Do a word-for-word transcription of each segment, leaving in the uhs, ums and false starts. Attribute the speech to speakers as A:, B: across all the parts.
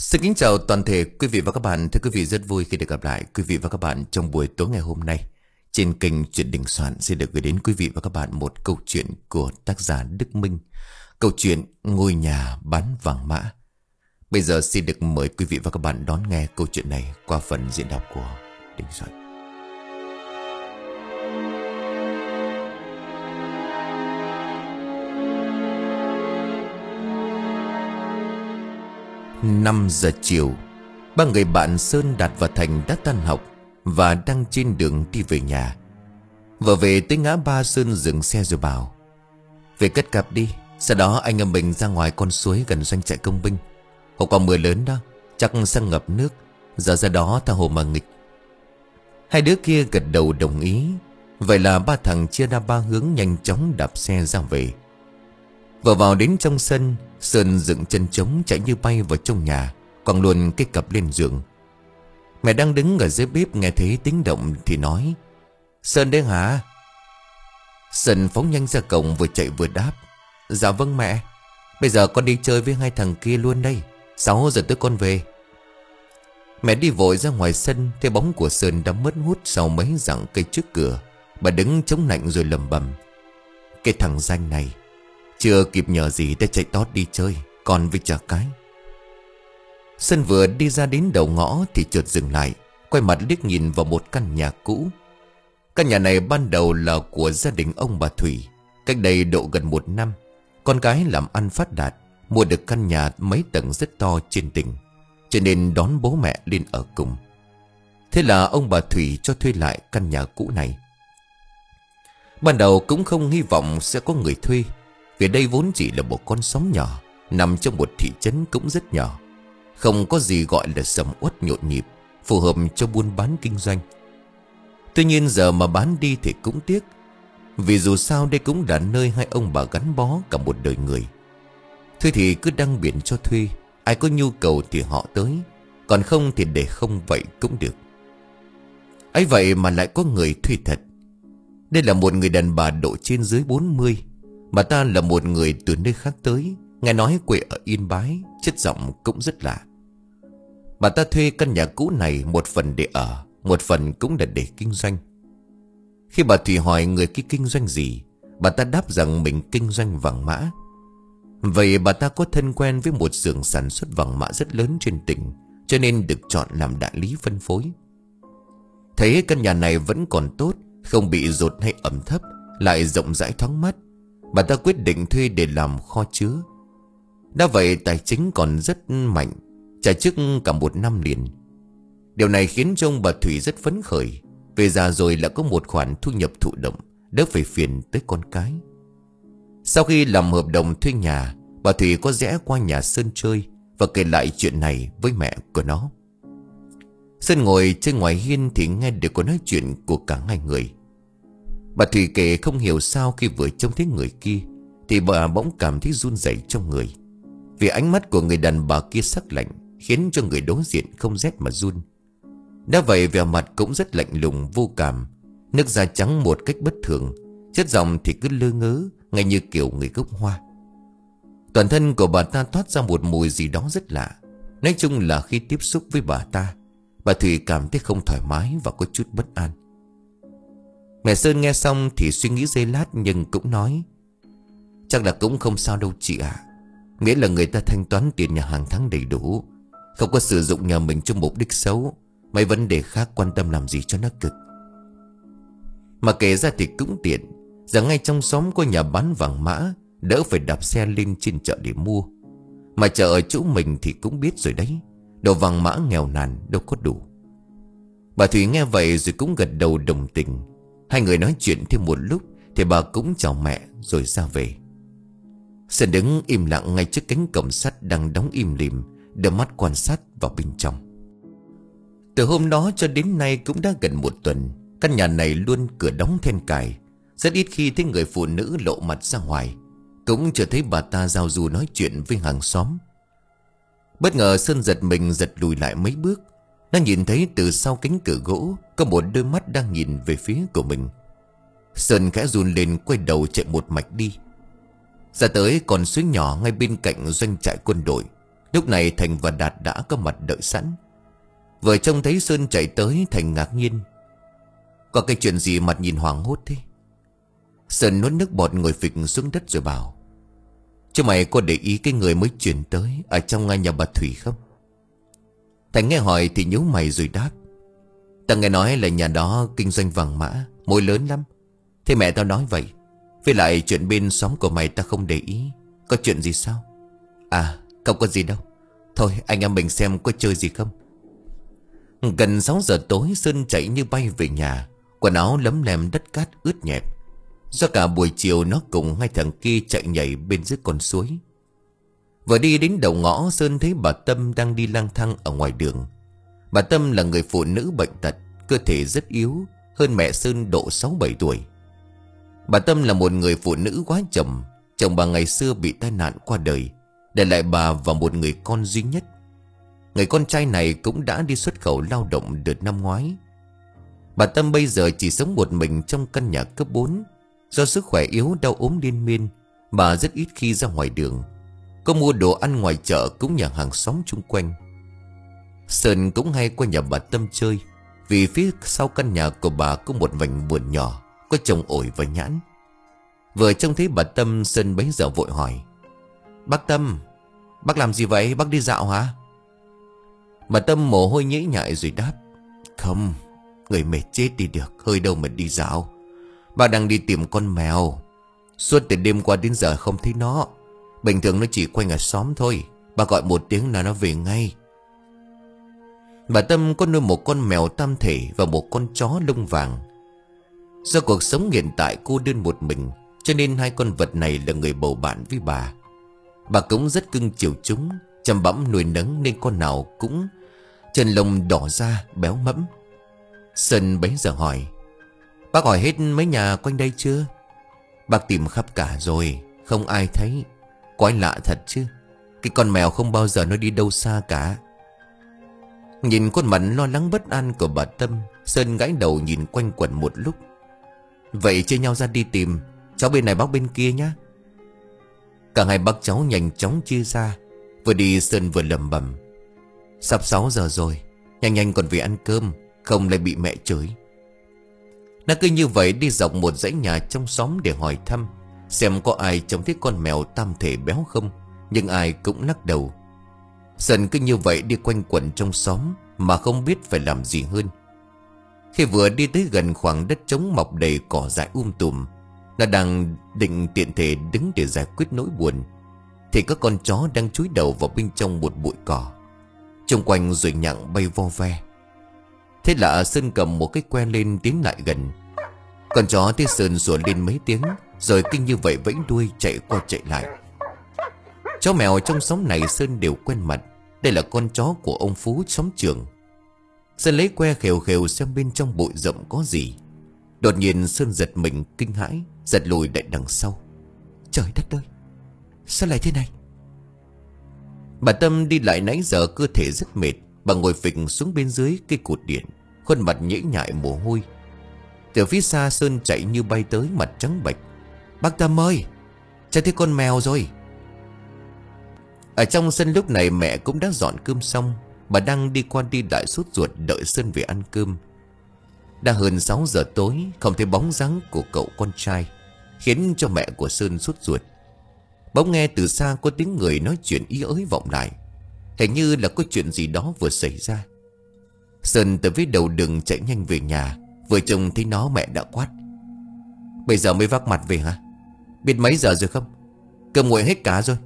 A: Xin kính chào toàn thể quý vị và các bạn. Thưa quý vị, rất vui khi được gặp lại quý vị và các bạn trong buổi tối ngày hôm nay. Trên kênh Chuyện Đình Soạn xin được gửi đến quý vị và các bạn một câu chuyện của tác giả Đức Minh. Câu chuyện Ngôi Nhà Bán Vàng Mã. Bây giờ xin được mời quý vị và các bạn đón nghe câu chuyện này qua phần diễn đọc của Đình Soạn. Năm giờ chiều, ba người bạn Sơn, Đạt và Thành đã tan học và đang trên đường đi về nhà. Vừa về tới ngã ba, Sơn dừng xe rồi bảo: về cất cặp đi, sau đó anh em mình ra ngoài con suối gần doanh trại công binh. Hôm qua mưa lớn đó, chắc sẽ ngập nước, giờ ra đó tha hồ mà nghịch. Hai đứa kia gật đầu đồng ý. Vậy là ba thằng chia ra ba hướng nhanh chóng đạp xe ra về. Vừa vào đến trong sân, Sơn dựng chân trống chạy như bay vào trong nhà, quăng luôn cái cặp lên giường. Mẹ đang đứng ở dưới bếp nghe thấy tiếng động thì nói: Sơn đấy hả? Sơn phóng nhanh ra cổng, vừa chạy vừa đáp: dạ vâng mẹ, bây giờ con đi chơi với hai thằng kia luôn đây, sáu giờ tới con về. Mẹ đi vội ra ngoài sân, thấy bóng của Sơn đã mất hút sau mấy dặm cây trước cửa. Bà đứng chống nạnh rồi lầm bầm: cái thằng danh này chưa kịp nhờ gì đã chạy tót đi chơi, còn với chả cái. Sơn vừa đi ra đến đầu ngõ thì chợt dừng lại, quay mặt liếc nhìn vào một căn nhà cũ. Căn nhà này ban đầu là của gia đình ông bà Thủy. Cách đây độ gần một năm, con gái làm ăn phát đạt, mua được căn nhà mấy tầng rất to trên tỉnh, cho nên đón bố mẹ lên ở cùng. Thế là ông bà Thủy cho thuê lại căn nhà cũ này. Ban đầu cũng không hy vọng sẽ có người thuê, vì đây vốn chỉ là một con xóm nhỏ, nằm trong một thị trấn cũng rất nhỏ, không có gì gọi là sầm uất nhộn nhịp, phù hợp cho buôn bán kinh doanh. Tuy nhiên giờ mà bán đi thì cũng tiếc, vì dù sao đây cũng là nơi hai ông bà gắn bó cả một đời người. Thôi thì cứ đăng biển cho thuê, ai có nhu cầu thì họ tới, còn không thì để không vậy cũng được. Ấy vậy mà lại có người thuê thật. Đây là một người đàn bà độ trên dưới bốn mươi. Bà ta là một người từ nơi khác tới, nghe nói quê ở Yên Bái, chất giọng cũng rất lạ. Bà ta thuê căn nhà cũ này một phần để ở, một phần cũng là để kinh doanh. Khi bà Thủy hỏi người kia kinh doanh gì, bà ta đáp rằng mình kinh doanh vàng mã. Vậy bà ta có thân quen với một xưởng sản xuất vàng mã rất lớn trên tỉnh, cho nên được chọn làm đại lý phân phối. Thấy căn nhà này vẫn còn tốt, không bị dột hay ẩm thấp, lại rộng rãi thoáng mát, bà ta quyết định thuê để làm kho chứa. Đã vậy tài chính còn rất mạnh, trả trước cả một năm liền. Điều này khiến cho ông bà Thủy rất phấn khởi, về già rồi lại có một khoản thu nhập thụ động, đỡ phải phiền tới con cái. Sau khi làm hợp đồng thuê nhà, bà Thủy có rẽ qua nhà Sơn chơi và kể lại chuyện này với mẹ của nó. Sơn ngồi trên ngoài hiên thì nghe được cuộc nói chuyện của cả hai người. Bà Thủy kể không hiểu sao khi vừa trông thấy người kia thì bà bỗng cảm thấy run rẩy trong người, vì ánh mắt của người đàn bà kia sắc lạnh, khiến cho người đối diện không rét mà run. Đã vậy vẻ mặt cũng rất lạnh lùng vô cảm, nước da trắng một cách bất thường, chất giọng thì cứ lơ ngớ, ngay như kiểu người gốc Hoa. Toàn thân của bà ta thoát ra một mùi gì đó rất lạ. Nói chung là khi tiếp xúc với bà ta, bà Thủy cảm thấy không thoải mái và có chút bất an. Mẹ Sơn nghe xong thì suy nghĩ giây lát nhưng cũng nói: chắc là cũng không sao đâu chị ạ, miễn là người ta thanh toán tiền nhà hàng tháng đầy đủ, không có sử dụng nhà mình cho mục đích xấu. Mấy vấn đề khác quan tâm làm gì cho nó cực. Mà kể ra thì cũng tiện, rằng ngay trong xóm có nhà bán vàng mã, đỡ phải đạp xe lên trên chợ để mua. Mà chợ ở chỗ mình thì cũng biết rồi đấy, đồ vàng mã nghèo nàn đâu có đủ. Bà Thủy nghe vậy rồi cũng gật đầu đồng tình. Hai người nói chuyện thêm một lúc thì bà cũng chào mẹ rồi ra về. Sơn đứng im lặng ngay trước cánh cổng sắt đang đóng im lìm, đưa mắt quan sát vào bên trong. Từ hôm đó cho đến nay cũng đã gần một tuần, căn nhà này luôn cửa đóng then cài, rất ít khi thấy người phụ nữ lộ mặt ra ngoài, cũng chưa thấy bà ta giao du nói chuyện với hàng xóm. Bất ngờ Sơn giật mình giật lùi lại mấy bước. Nó nhìn thấy từ sau cánh cửa gỗ có một đôi mắt đang nhìn về phía của mình. Sơn khẽ run lên, quay đầu chạy một mạch đi. Ra tới con suối nhỏ ngay bên cạnh doanh trại quân đội. Lúc này Thành và Đạt đã có mặt đợi sẵn. Vừa trông thấy Sơn chạy tới, Thành ngạc nhiên. Có cái chuyện gì mặt nhìn hoảng hốt thế? Sơn nuốt nước bọt ngồi phịch xuống đất rồi bảo: Chứ mày có để ý cái người mới chuyển tới ở trong nhà bà Thủy không? Thành nghe hỏi thì nhíu mày rồi đáp: Tao nghe nói là nhà đó kinh doanh vàng mã, mối lớn lắm. Thế mẹ tao nói vậy. Với lại chuyện bên xóm của mày ta không để ý. Có chuyện gì sao? À không có gì đâu. Thôi anh em mình xem có chơi gì không. Gần sáu giờ tối, Sơn chạy như bay về nhà. Quần áo lấm lem đất cát ướt nhẹp. Do cả buổi chiều nó cùng hai thằng kia chạy nhảy bên dưới con suối. Vừa đi đến đầu ngõ, Sơn thấy bà Tâm đang đi lang thang ở ngoài đường. Bà Tâm là người phụ nữ bệnh tật, cơ thể rất yếu, hơn mẹ Sơn độ sáu bảy tuổi. Bà Tâm là một người phụ nữ quá chồng. Chồng bà ngày xưa bị tai nạn qua đời, để lại bà và một người con duy nhất. Người con trai này cũng đã đi xuất khẩu lao động đợt năm ngoái. Bà Tâm bây giờ chỉ sống một mình trong căn nhà cấp bốn. Do sức khỏe yếu, đau ốm liên miên, bà rất ít khi ra ngoài đường. Có mua đồ ăn ngoài chợ cũng nhờ hàng xóm chung quanh. Sơn cũng hay qua nhà bà Tâm chơi, vì phía sau căn nhà của bà có một vành vườn nhỏ, có trồng ổi và nhãn. Vừa trông thấy bà Tâm, Sơn bấy giờ vội hỏi: Bác Tâm, bác làm gì vậy? Bác đi dạo hả? Bà Tâm mồ hôi nhễ nhại rồi đáp: Không, người mệt chết đi được, hơi đâu mà đi dạo. Bà đang đi tìm con mèo. Suốt từ đêm qua đến giờ không thấy nó. Bình thường nó chỉ quanh ở xóm thôi. Bà gọi một tiếng là nó về ngay. Bà Tâm có nuôi một con mèo tam thể và một con chó lông vàng. Do cuộc sống hiện tại cô đơn một mình, cho nên hai con vật này là người bầu bạn với bà. Bà cũng rất cưng chiều chúng, chăm bẵm nuôi nấng nên con nào cũng chân lông đỏ da, béo mẫm. Sơn bấy giờ hỏi: Bác hỏi hết mấy nhà quanh đây chưa? Bác tìm khắp cả rồi, không ai thấy. Quái lạ thật chứ. Cái con mèo không bao giờ nó đi đâu xa cả. Nhìn khuôn mặt lo lắng bất an của bà Tâm, Sơn gãi đầu nhìn quanh quẩn một lúc. Vậy chia nhau ra đi tìm, cháu bên này bác bên kia nhá. Cả hai bác cháu nhanh chóng chia ra. Vừa đi Sơn vừa lẩm bẩm: Sắp sáu giờ rồi, nhanh nhanh còn về ăn cơm, không lại bị mẹ chửi. Nó cứ như vậy đi dọc một dãy nhà trong xóm để hỏi thăm xem có ai trông thấy con mèo tam thể béo không. Nhưng ai cũng lắc đầu. Sơn cứ như vậy đi quanh quẩn trong xóm mà không biết phải làm gì hơn. Khi vừa đi tới gần khoảng đất trống mọc đầy cỏ dại um tùm, nó đang định tiện thể đứng để giải quyết nỗi buồn, thì các con chó đang chúi đầu vào bên trong một bụi cỏ. Xung quanh ruồi nhặng bay vo ve. Thế là Sơn cầm một cái que lên tiến lại gần. Con chó thấy Sơn sủa lên mấy tiếng, rồi kinh như vậy vẫy đuôi chạy qua chạy lại. Chó mèo trong xóm này Sơn đều quen mặt. Đây là con chó của ông Phú xóm trường. Sơn lấy que khều khều xem bên trong bụi rậm có gì. Đột nhiên Sơn giật mình kinh hãi, giật lùi lại đằng sau. Trời đất ơi, sao lại thế này? Bà Tâm đi lại nãy giờ cơ thể rất mệt. Bà ngồi phịch xuống bên dưới cây cột điện, khuôn mặt nhễ nhại mồ hôi. Từ phía xa Sơn chạy như bay tới, mặt trắng bệch. Bác Tâm ơi, cháu thấy con mèo rồi. Ở trong sân lúc này mẹ cũng đã dọn cơm xong. Bà đang đi qua đi lại sốt ruột đợi Sơn về ăn cơm. Đã hơn sáu giờ tối, không thấy bóng dáng của cậu con trai, khiến cho mẹ của Sơn sốt ruột. Bỗng nghe từ xa có tiếng người nói chuyện ý ới vọng lại. Hình như là có chuyện gì đó vừa xảy ra. Sơn từ phía đầu đường chạy nhanh về nhà. Vừa trông thấy nó mẹ đã quát: Bây giờ mới vác mặt về hả? Biết mấy giờ rồi không? Cơm nguội hết cả rồi.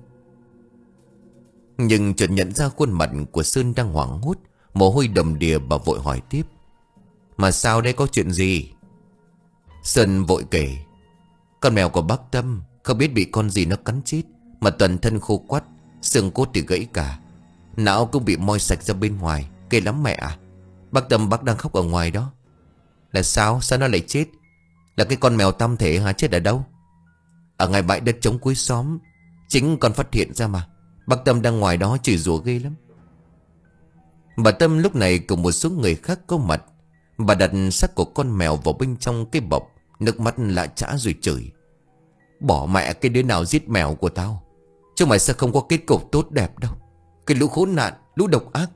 A: Nhưng chợt nhận ra khuôn mặt của Sơn đang hoảng hốt, mồ hôi đầm đìa. Bà vội hỏi tiếp: Mà sao đây, có chuyện gì? Sơn vội kể: Con mèo của bác Tâm không biết bị con gì nó cắn chết, mà toàn thân khô quắt, xương cốt thì gãy cả, não cũng bị moi sạch ra bên ngoài. Ghê lắm mẹ à. Bác Tâm bác đang khóc ở ngoài đó. Là sao? Sao nó lại chết? Là cái con mèo tam thể hả? Chết ở đâu? Ở ngay bãi đất trống cuối xóm. Chính con phát hiện ra mà. Bác Tâm đang ngoài đó chửi rủa ghê lắm. Bà Tâm lúc này cùng một số người khác có mặt. Bà đặt xác của con mèo vào bên trong cái bọc, nước mắt lạ chã rồi chửi: Bỏ mẹ cái đứa nào giết mèo của tao, chứ mày sẽ không có kết cục tốt đẹp đâu. Cái lũ khốn nạn, lũ độc ác.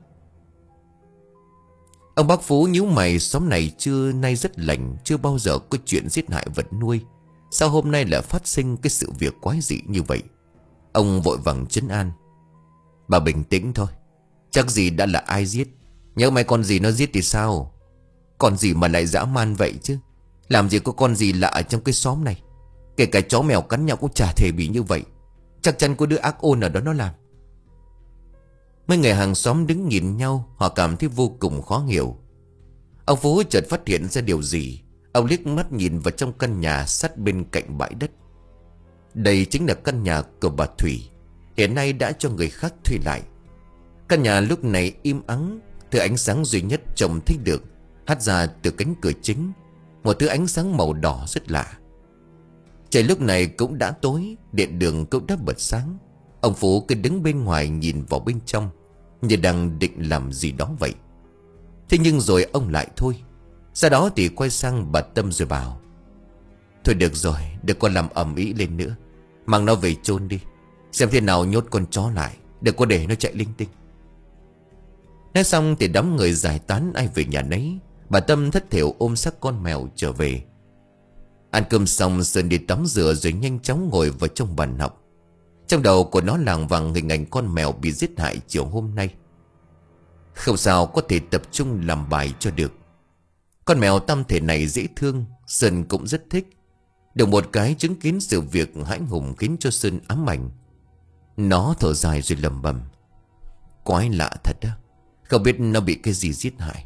A: Ông bác Phú nhíu mày, xóm này chưa nay rất lành, chưa bao giờ có chuyện giết hại vật nuôi. Sao hôm nay lại phát sinh cái sự việc quái dị như vậy? Ông vội vàng trấn an. Bà bình tĩnh thôi, chắc gì đã là ai giết. Nhớ mấy con gì nó giết thì sao? Con gì mà lại dã man vậy chứ? Làm gì có con gì lạ ở trong cái xóm này. Kể cả chó mèo cắn nhau cũng chả thể bị như vậy. Chắc chắn có đứa ác ôn ở đó nó làm. Mấy người hàng xóm đứng nhìn nhau, họ cảm thấy vô cùng khó hiểu. Ông Phú chợt phát hiện ra điều gì. Ông liếc mắt nhìn vào trong căn nhà sát bên cạnh bãi đất. Đây chính là căn nhà của bà Thủy, hiện nay đã cho người khác thuê lại. Căn nhà lúc này im ắng, thứ ánh sáng duy nhất trông thấy được hắt ra từ cánh cửa chính, một thứ ánh sáng màu đỏ rất lạ. Trời lúc này cũng đã tối, điện đường cũng đã bật sáng. Ông Phú cứ đứng bên ngoài nhìn vào bên trong, như đang định làm gì đó vậy. Thế nhưng rồi ông lại thôi. Sau đó thì quay sang bà Tâm rồi bảo: Thôi được rồi, đừng có làm ầm ĩ lên nữa. Mang nó về chôn đi. Xem thế nào nhốt con chó lại, đừng có để nó chạy linh tinh. Nói xong thì đám người giải tán ai về nhà nấy. Bà Tâm thất thểu ôm xác con mèo trở về. Ăn cơm xong, Sơn đi tắm rửa rồi nhanh chóng ngồi vào trong bàn học. Trong đầu của nó lảng vảng hình ảnh con mèo bị giết hại chiều hôm nay. Không sao có thể tập trung làm bài cho được. Con mèo tam thể này dễ thương, Sơn cũng rất thích. Được một cái chứng kiến sự việc hãi hùng khiến cho Sơn ám ảnh. Nó thở dài rồi lẩm bẩm: Quái lạ thật đó, không biết nó bị cái gì giết hại.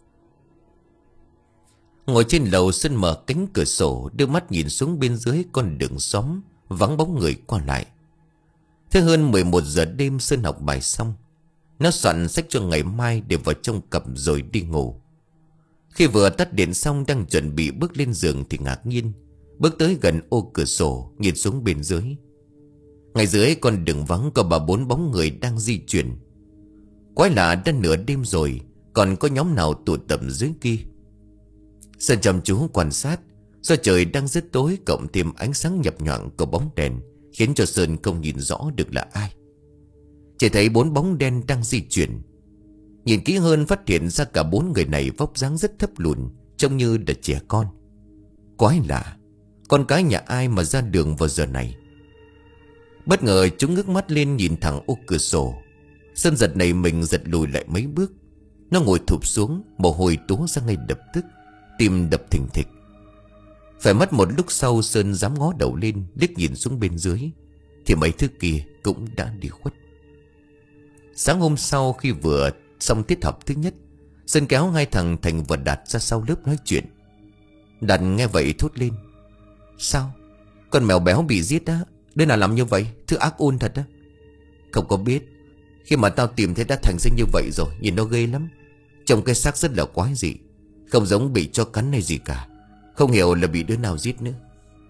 A: Ngồi trên lầu, Sơn mở cánh cửa sổ, đưa mắt nhìn xuống bên dưới con đường xóm vắng bóng người qua lại. Thế hơn mười một giờ đêm, Sơn học bài xong. Nó soạn sách cho ngày mai để vào trong cặp rồi đi ngủ. Khi vừa tắt điện xong, đang chuẩn bị bước lên giường thì ngạc nhiên bước tới gần ô cửa sổ, nhìn xuống bên dưới. Ngay dưới con đường vắng có ba bốn bóng người đang di chuyển. Quái lạ, đã nửa đêm rồi còn có nhóm nào tụ tập dưới kia. Sơn chăm chú quan sát. Do trời đang rất tối, cộng thêm ánh sáng nhập nhoạng của bóng đèn khiến cho Sơn không nhìn rõ được là ai. Chỉ thấy bốn bóng đen đang di chuyển. Nhìn kỹ hơn phát hiện ra cả bốn người này vóc dáng rất thấp lùn, trông như là trẻ con. Quái lạ, con cái nhà ai mà ra đường vào giờ này? Bất ngờ chúng ngước mắt lên nhìn thẳng ô cửa sổ. Sơn giật nảy mình, giật lùi lại mấy bước. Nó ngồi thụp xuống, mồ hôi túa ra ngay lập tức, tim đập thình thịch. Phải mất một lúc sau, Sơn dám ngó đầu lên liếc nhìn xuống bên dưới thì mấy thứ kia cũng đã đi khuất. Sáng hôm sau, khi vừa xong tiết học thứ nhất, Sơn kéo hai thằng Thành và Đạt ra sau lớp nói chuyện. Đạt nghe vậy thốt lên: Sao? Con mèo béo bị giết á? Đứa nào làm như vậy? Thứ ác ôn thật á. Không có biết. Khi mà tao tìm thấy đã thành ra như vậy rồi, nhìn nó ghê lắm. Trông cái xác rất là quái dị, không giống bị cho cắn hay gì cả. Không hiểu là bị đứa nào giết nữa.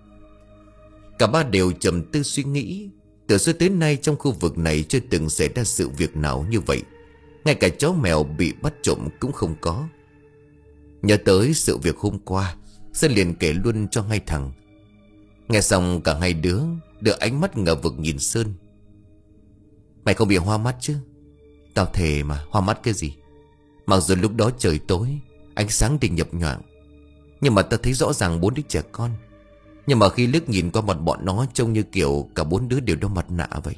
A: Cả ba đều trầm tư suy nghĩ. Từ xưa tới nay trong khu vực này chưa từng xảy ra sự việc nào như vậy. Ngay cả chó mèo bị bắt trộm cũng không có. Nhớ tới sự việc hôm qua, Sơn liền kể luôn cho hai thằng. Nghe xong cả hai đứa đưa ánh mắt ngờ vực nhìn Sơn. Mày không bị hoa mắt chứ? Tao thề mà, hoa mắt cái gì? Mặc dù lúc đó trời tối, ánh sáng thì nhập nhoạng, nhưng mà tao thấy rõ ràng bốn đứa trẻ con. Nhưng mà khi liếc nhìn qua mặt bọn nó, trông như kiểu cả bốn đứa đều đeo mặt nạ vậy.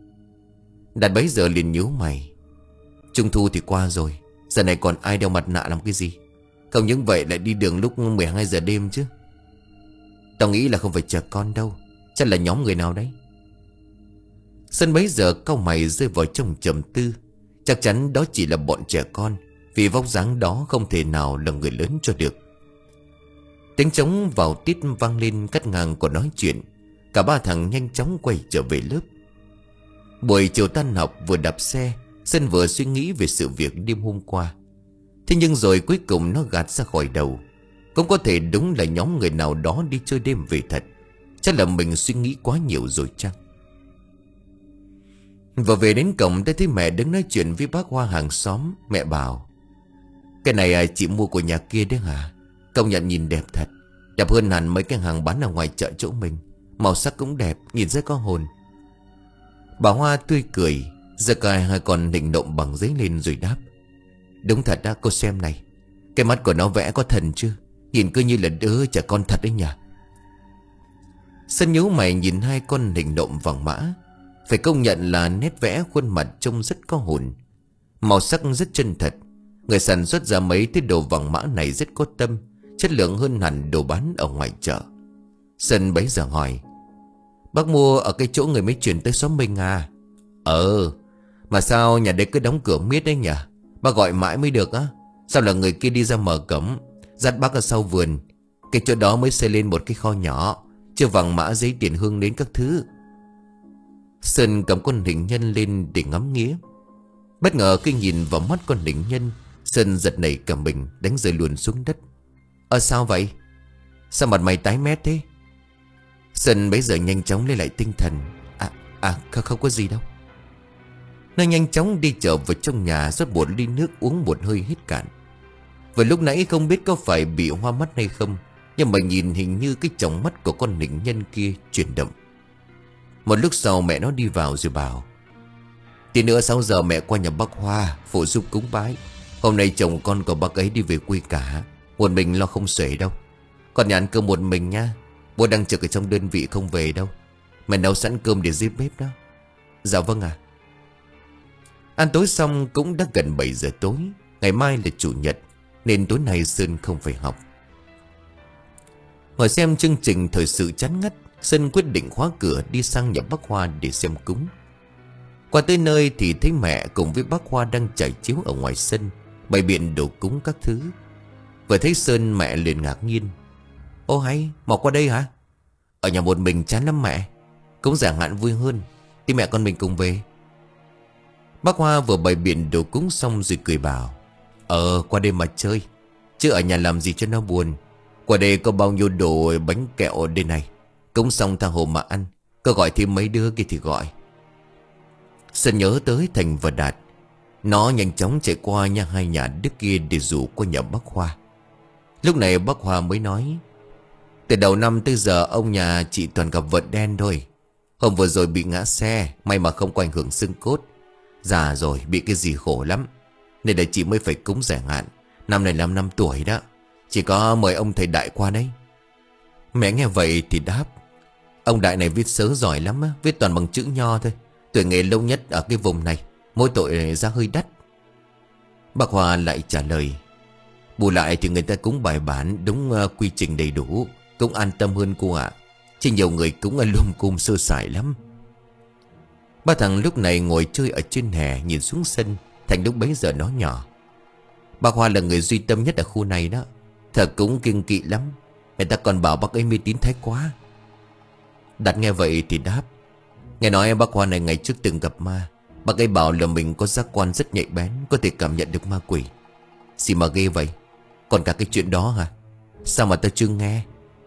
A: Đạt bấy giờ liền nhíu mày. Trung thu thì qua rồi, giờ này còn ai đeo mặt nạ làm cái gì? Không những vậy lại đi đường lúc mười hai giờ đêm chứ. Tao nghĩ là không phải trẻ con đâu, chắc là nhóm người nào đấy. Sơn bấy giờ cau mày rơi vào trong trầm tư. Chắc chắn đó chỉ là bọn trẻ con, vì vóc dáng đó không thể nào là người lớn cho được. Tiếng trống vào tít vang lên cắt ngang của nói chuyện. Cả ba thằng nhanh chóng quay trở về lớp. Buổi chiều tan học, vừa đạp xe, Sơn vừa suy nghĩ về sự việc đêm hôm qua. Thế nhưng rồi cuối cùng nó gạt ra khỏi đầu. Cũng có thể đúng là nhóm người nào đó đi chơi đêm về thật. Chắc là mình suy nghĩ quá nhiều rồi chăng. Vừa về đến cổng đã thấy mẹ đứng nói chuyện với bác Hoa hàng xóm. Mẹ bảo: Cái này chị mua của nhà kia đấy hả? Công nhận nhìn đẹp thật, đẹp hơn hẳn mấy cái hàng bán ở ngoài chợ chỗ mình. Màu sắc cũng đẹp, nhìn rất có hồn. Bà Hoa tươi cười. Giơ cài hai con định nộm bằng giấy lên rồi đáp. Đúng thật đó, cô xem này. Cái mắt của nó vẽ có thần chứ? Nhìn cứ như là đứa trẻ con thật đấy nhỉ. Sơn nhíu mày nhìn hai con định nộm vàng mã. Phải công nhận là nét vẽ khuôn mặt trông rất có hồn, màu sắc rất chân thật. Người sản xuất ra mấy cái đồ vàng mã này rất có tâm, chất lượng hơn hẳn đồ bán ở ngoài chợ. Sơn bấy giờ hỏi. Bác mua ở cái chỗ người mới chuyển tới xóm mình à? Ờ. Mà sao nhà đấy cứ đóng cửa miết đấy nhỉ? Bác gọi mãi mới được á. Sao là người kia đi ra mở cổng, dắt bác ở sau vườn. Cái chỗ đó mới xây lên một cái kho nhỏ, chưa vàng mã giấy tiền hương đến các thứ. Sơn cầm con hình nhân lên để ngắm nghía. Bất ngờ khi nhìn vào mắt con hình nhân, Sơn giật nảy cả mình, đánh rơi luôn xuống đất. Ờ sao vậy? Sao mặt mày tái mét thế? Sơn bấy giờ nhanh chóng lấy lại tinh thần. À, à không, không có gì đâu. Nó nhanh chóng đi trở vào trong nhà, rót một ly nước uống một hơi hết cạn. Vừa lúc nãy không biết có phải bị hoa mắt hay không, nhưng mà nhìn hình như cái tròng mắt của con hình nhân kia chuyển động. Một lúc sau mẹ nó đi vào rồi bảo. Tí nữa sáu giờ mẹ qua nhà bác Hoa phụ giúp cúng bái. Hôm nay chồng con của bác ấy đi về quê cả, một mình lo không xuể đâu. Con nhà ăn cơm một mình nha. Bố đang trực ở trong đơn vị không về đâu. Mẹ nấu sẵn cơm để dưới bếp đó. Dạ vâng ạ. Ăn tối xong cũng đã gần bảy giờ tối. Ngày mai là chủ nhật, nên tối nay Sơn không phải học. Ngồi xem chương trình thời sự chán ngắt, Sơn quyết định khóa cửa đi sang nhà bác Hoa để xem cúng. Qua tới nơi thì thấy mẹ cùng với bác Hoa đang trải chiếu ở ngoài sân, bày biện đồ cúng các thứ. Vừa thấy Sơn mẹ liền ngạc nhiên. Ô hay, Mọc qua đây hả? Ở nhà một mình chán lắm mẹ. Cúng giảng hạn vui hơn, thì mẹ con mình cùng về. Bác Hoa vừa bày biện đồ cúng xong rồi cười bảo. Ờ qua đây mà chơi, chứ ở nhà làm gì cho nó buồn. Qua đây có bao nhiêu đồ bánh kẹo đây này. Cúng xong tha hồ mà ăn. Có gọi thêm mấy đứa kia thì gọi. Sơn nhớ tới Thành và Đạt. Nó nhanh chóng chạy qua nhà hai nhà đứa kia để rủ qua nhà bác Hoa. Lúc này bác Hoa mới nói. Từ đầu năm tới giờ ông nhà chị toàn gặp vợt đen thôi. Hôm vừa rồi bị ngã xe, may mà không có ảnh hưởng xương cốt. Già rồi bị cái gì khổ lắm, nên là chị mới phải cúng giải hạn. Năm này năm năm tuổi đó. Chỉ có mời ông thầy Đại qua đấy. Mẹ nghe vậy thì đáp. Ông Đại này viết sớ giỏi lắm á, viết toàn bằng chữ nho thôi. Tuổi nghề lâu nhất ở cái vùng này, mỗi tội ra hơi đắt. Bác Hoa lại trả lời. Bù lại thì người ta cúng bài bản, đúng uh, quy trình đầy đủ, cũng an tâm hơn cô ạ. Chứ nhiều người cúng ở lùm cùm sơ sài lắm. Ba thằng lúc này ngồi chơi ở trên hè, nhìn xuống sân. Thành lúc bấy giờ nó nhỏ. Bác Hoa là người duy tâm nhất ở khu này đó. Thờ cúng kiêng kỵ lắm. Người ta còn bảo bác ấy mê tín thái quá. Đạt nghe vậy thì đáp. Nghe nói bác Hoa này ngày trước từng gặp ma. Bác ấy bảo là mình có giác quan rất nhạy bén, có thể cảm nhận được ma quỷ. Gì mà ghê vậy? Còn cả cái chuyện đó hả? Sao mà tao chưa nghe?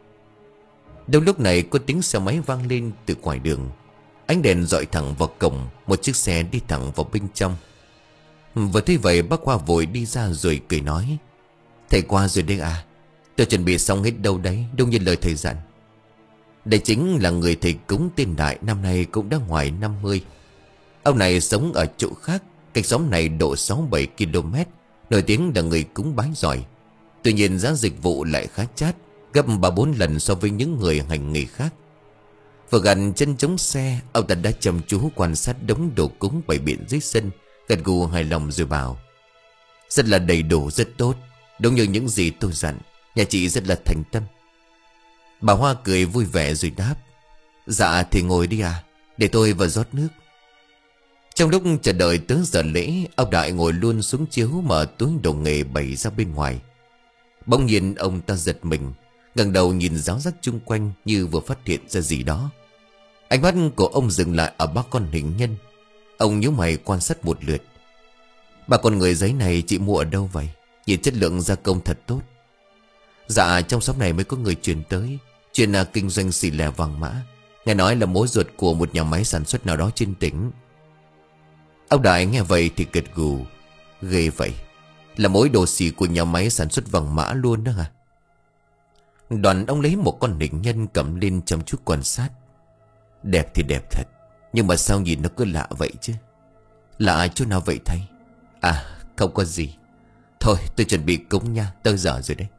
A: Đâu lúc này có tiếng xe máy vang lên từ ngoài đường. Ánh đèn dọi thẳng vào cổng. Một chiếc xe đi thẳng vào bên trong. Vừa thấy vậy bác Hoa vội đi ra rồi cười nói. Thầy qua rồi đấy à? Tôi chuẩn bị xong hết đâu đấy, đúng như lời thầy dặn. Đây chính là người thầy cúng tên Đại, năm nay cũng đã ngoài năm mươi. Ông này sống ở chỗ khác, cách xóm này độ sáu bảy ki lô mét, nổi tiếng là người cúng bái giỏi. Tuy nhiên giá dịch vụ lại khá chát, gấp ba bốn lần so với những người hành nghề khác. Vừa gần chân chống xe, ông ta đã chăm chú quan sát đống đồ cúng bày biện dưới sân, gật gù hài lòng rồi bảo. Rất là đầy đủ, rất tốt, đúng như những gì tôi dặn. Nhà chị rất là thành tâm. Bà Hoa cười vui vẻ rồi đáp. Dạ thì ngồi đi à, để tôi vào rót nước. Trong lúc chờ đợi tới giờ lễ, ông Đại ngồi luôn xuống chiếu mở túi đồ nghề bày ra bên ngoài. Bỗng nhiên ông ta giật mình, ngẩng đầu nhìn ráo rác chung quanh như vừa phát hiện ra gì đó. Ánh mắt của ông dừng lại ở bác con hình nhân. Ông nhíu mày quan sát một lượt. Bà con người giấy này chị mua ở đâu vậy? Nhìn chất lượng gia công thật tốt. Dạ trong xóm này mới có người truyền tới. Chuyện là kinh doanh xì lè vàng mã. Nghe nói là mối ruột của một nhà máy sản xuất nào đó trên tỉnh. Ông Đại nghe vậy thì gật gù. Ghê vậy, là mối đồ xì của nhà máy sản xuất vàng mã luôn đó hả? Đoàn ông lấy một con hình nhân cầm lên chăm chút quan sát. Đẹp thì đẹp thật, nhưng mà sao nhìn nó cứ lạ vậy chứ? Là chỗ nào vậy thầy? À không có gì. Thôi tôi chuẩn bị cúng nha, tới giờ rồi đấy.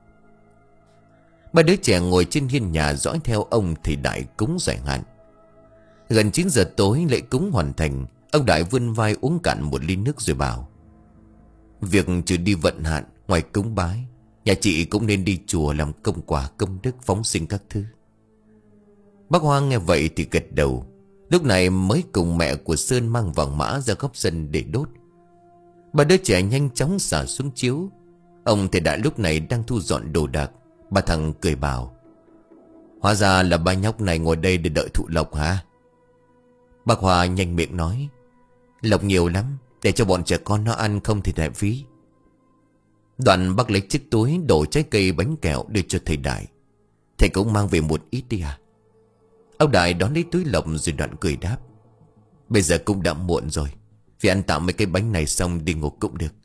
A: Ba đứa trẻ ngồi trên hiên nhà dõi theo ông thầy Đại cúng giải hạn. Gần chín giờ tối lễ cúng hoàn thành. Ông Đại vươn vai uống cạn một ly nước rồi bảo: Việc trừ đi vận hạn, ngoài cúng bái, nhà chị cũng nên đi chùa làm công quả công đức phóng sinh các thứ. Bác Hoa nghe vậy thì gật đầu. Lúc này mới cùng mẹ của Sơn mang vàng mã ra góc sân để đốt. Ba đứa trẻ nhanh chóng xả xuống chiếu. Ông thầy Đại lúc này đang thu dọn đồ đạc. Bà thằng cười bảo: Hóa ra là ba nhóc này ngồi đây để đợi thụ lộc hả? Bác Hoa nhanh miệng nói: Lộc nhiều lắm, để cho bọn trẻ con nó ăn không thì lại phí. Đoạn bác lấy chiếc túi đổ trái cây bánh kẹo đưa cho thầy Đại. Thầy cũng mang về một ít đi à? Ông Đại đón lấy túi lộc rồi đoạn cười đáp: Bây giờ cũng đã muộn rồi, vì ăn tạm mấy cái bánh này xong đi ngủ cũng được.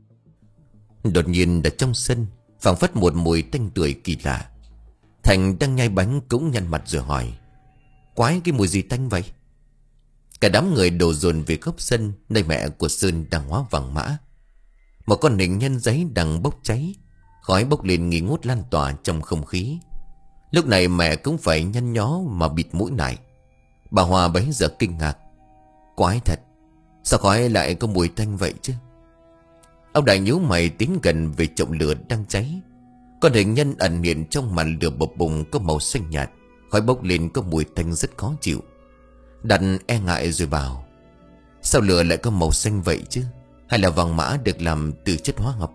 A: Đột nhiên ở trong sân phảng phất một mùi tanh tưởi kỳ lạ. Thành đang nhai bánh cũng nhăn mặt rồi hỏi: Quái, cái mùi gì tanh vậy? Cả đám người đổ dồn về góc sân nơi mẹ của Sơn đang hóa vàng mã. Một con hình nhân giấy đang bốc cháy, khói bốc lên nghi ngút lan tỏa trong không khí. Lúc này mẹ cũng phải nhăn nhó mà bịt mũi lại. Bà Hoa bấy giờ kinh ngạc: Quái thật, sao khói lại có mùi tanh vậy chứ? Ông Đại nhíu mày tiến gần về chậu lửa đang cháy. Con hình nhân ẩn hiện trong màn lửa bập bùng có màu xanh nhạt, khói bốc lên có mùi tanh rất khó chịu. Đặt e ngại rồi bảo: Sao lửa lại có màu xanh vậy chứ? Hay là vàng mã được làm từ chất hóa học?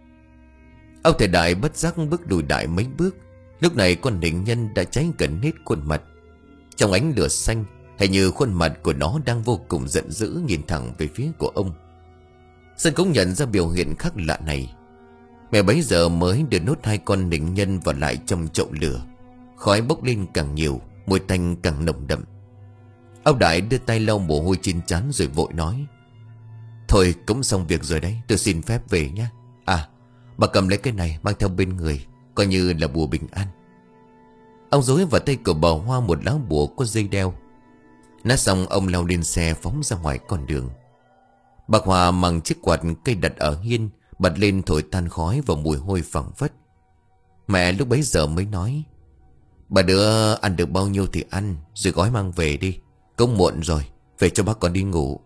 A: Ông thầy Đại bất giác bước lùi đại mấy bước. Lúc này con hình nhân đã cháy gần hết khuôn mặt. Trong ánh lửa xanh, hình như khuôn mặt của nó đang vô cùng giận dữ nhìn thẳng về phía của ông. Sơn cũng nhận ra biểu hiện khác lạ này. Mẹ bấy giờ mới đưa nốt hai con hình nhân vào lại trong chậu lửa. Khói bốc lên càng nhiều, mùi tanh càng nồng đậm. Ông Đại đưa tay lau mồ hôi trên trán rồi vội nói: Thôi cũng xong việc rồi đấy, tôi xin phép về nhé. À, bà cầm lấy cái này mang theo bên người, coi như là bùa bình an. Ông dối vào tay của bà Hoa một lá bùa có dây đeo. Nát xong ông lao lên xe phóng ra ngoài con đường. Bà Hoa mang chiếc quạt cây đặt ở hiên bật lên thổi tan khói và mùi hôi phảng phất. Mẹ lúc bấy giờ mới nói: Bà đứa ăn được bao nhiêu thì ăn, rồi gói mang về đi, cũng muộn rồi, về cho bác còn đi ngủ.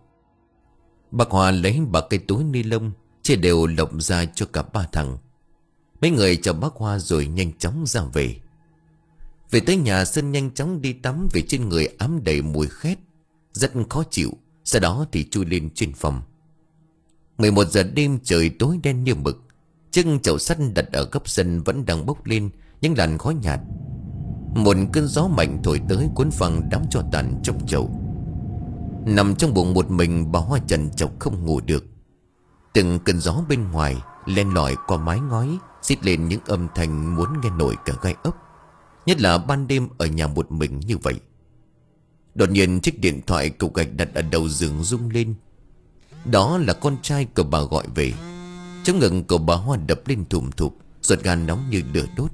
A: Bác Hoa lấy ba cây túi ni lông chia đều lộc ra cho cả ba thằng. Mấy người chào bác Hoa rồi nhanh chóng ra về. Về tới nhà, Sơn nhanh chóng đi tắm vì trên người ám đầy mùi khét, rất khó chịu. Sau đó thì chui lên trên phòng. mười một giờ đêm, trời tối đen như mực. Chiếc chậu sắt đặt ở góc sân vẫn đang bốc lên những làn khói nhạt. Một cơn gió mạnh thổi tới cuốn phăng đám tro tàn trong chậu. Nằm trong bụng một mình, bà Hoa trần trọc không ngủ được. Từng cơn gió bên ngoài len lỏi qua mái ngói xít lên những âm thanh muốn nghe nổi cả gai ốc, nhất là ban đêm ở nhà một mình như vậy. Đột nhiên chiếc điện thoại cục gạch đặt ở đầu giường rung lên. Đó là con trai của bà gọi về. Trong ngực của bà Hoa đập lên thùm thụp, ruột gan nóng như lửa đốt.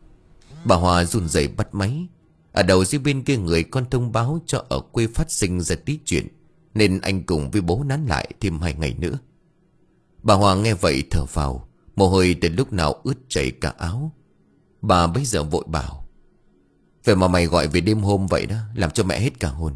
A: Bà Hoa run rẩy bắt máy. Ở đầu dưới bên kia người con thông báo cho ở quê phát sinh ra tí chuyện, nên anh cùng với bố nán lại thêm hai ngày nữa. Bà Hoa nghe vậy thở phào, mồ hôi từ lúc nào ướt chảy cả áo. Bà bấy giờ vội bảo: Vậy mà mày gọi về đêm hôm vậy đó, làm cho mẹ hết cả hồn.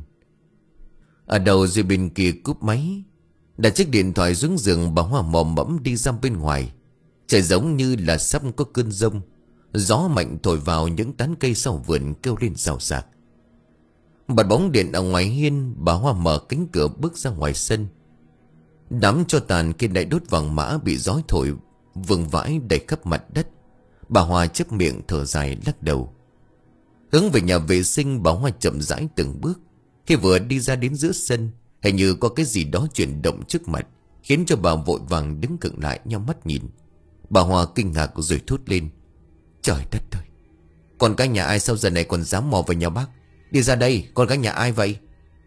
A: Ở đầu dưới bên kia cúp máy. Đặt chiếc điện thoại xuống giường, bà Hoa mò mẫm đi ra bên ngoài. Trời giống như là sắp có cơn giông. Gió mạnh thổi vào những tán cây sau vườn kêu lên rào rạc. Bật bóng điện ở ngoài hiên, bà Hoa mở cánh cửa bước ra ngoài sân. Đám tro tàn kia lại đốt vàng mã bị gió thổi vương vãi đầy khắp mặt đất. Bà Hoa chép miệng thở dài lắc đầu. Hướng về nhà vệ sinh, bà Hoa chậm rãi từng bước. Khi vừa đi ra đến giữa sân, hình như có cái gì đó chuyển động trước mặt, khiến cho bà vội vàng đứng cận lại nheo mắt nhìn. Bà Hoa kinh ngạc rồi thốt lên: Trời đất ơi, con cái nhà ai sao giờ này còn dám mò vào nhà bác? Đi ra đây, con cái nhà ai vậy?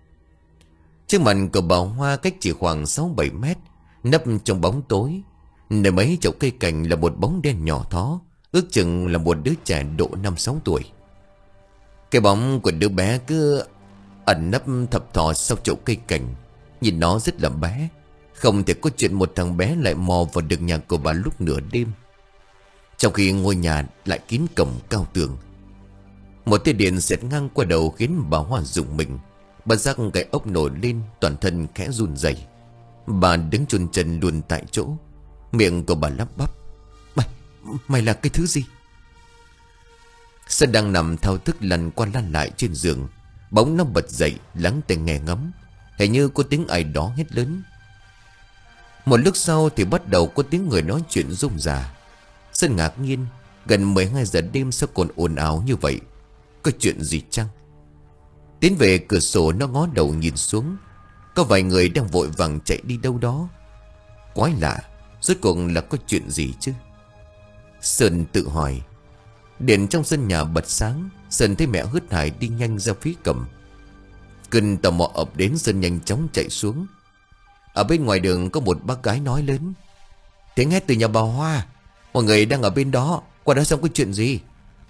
A: Trước mặt của bà Hoa cách chỉ khoảng sáu bảy mét, nấp trong bóng tối, nơi mấy chậu cây cảnh là một bóng đen nhỏ thó, ước chừng là một đứa trẻ độ năm sáu tuổi. Cái bóng của đứa bé cứ ẩn nấp thập thò sau chậu cây cảnh, nhìn nó rất là bé, Không thể có chuyện một thằng bé lại mò vào được nhà của bà lúc nửa đêm, trong khi ngôi nhà lại kín cổng cao tường. Một tia điện xẹt ngang qua đầu khiến bà Hoa rùng mình. Bà giác cái ốc nổi lên, toàn thân khẽ run rẩy. Bà đứng chôn chân luôn tại chỗ. Miệng của bà lắp bắp: Mày, mày là cái thứ gì? Sơn đang nằm thao thức lăn qua lăn lại trên giường. Bỗng nó bật dậy, lắng tai nghe ngóng. Hình như có tiếng ai đó hét lớn. Một lúc sau thì bắt đầu có tiếng người nói chuyện rôm rả. Sơn ngạc nhiên, gần mười hai giờ đêm sao còn ồn ào như vậy? Có chuyện gì chăng? Tiến về cửa sổ, nó ngó đầu nhìn xuống. Có vài người đang vội vàng chạy đi đâu đó. Quái lạ, rốt cuộc là có chuyện gì chứ? Sơn tự hỏi. Điện trong sân nhà bật sáng. Sơn thấy mẹ hớt hải đi nhanh ra phía cầm. Cơn tò mò ập đến, Sơn nhanh chóng chạy xuống. Ở bên ngoài đường có một bác gái nói lớn: Tiếng hét từ nhà bà Hoa, mọi người đang ở bên đó, qua đó xem có chuyện gì.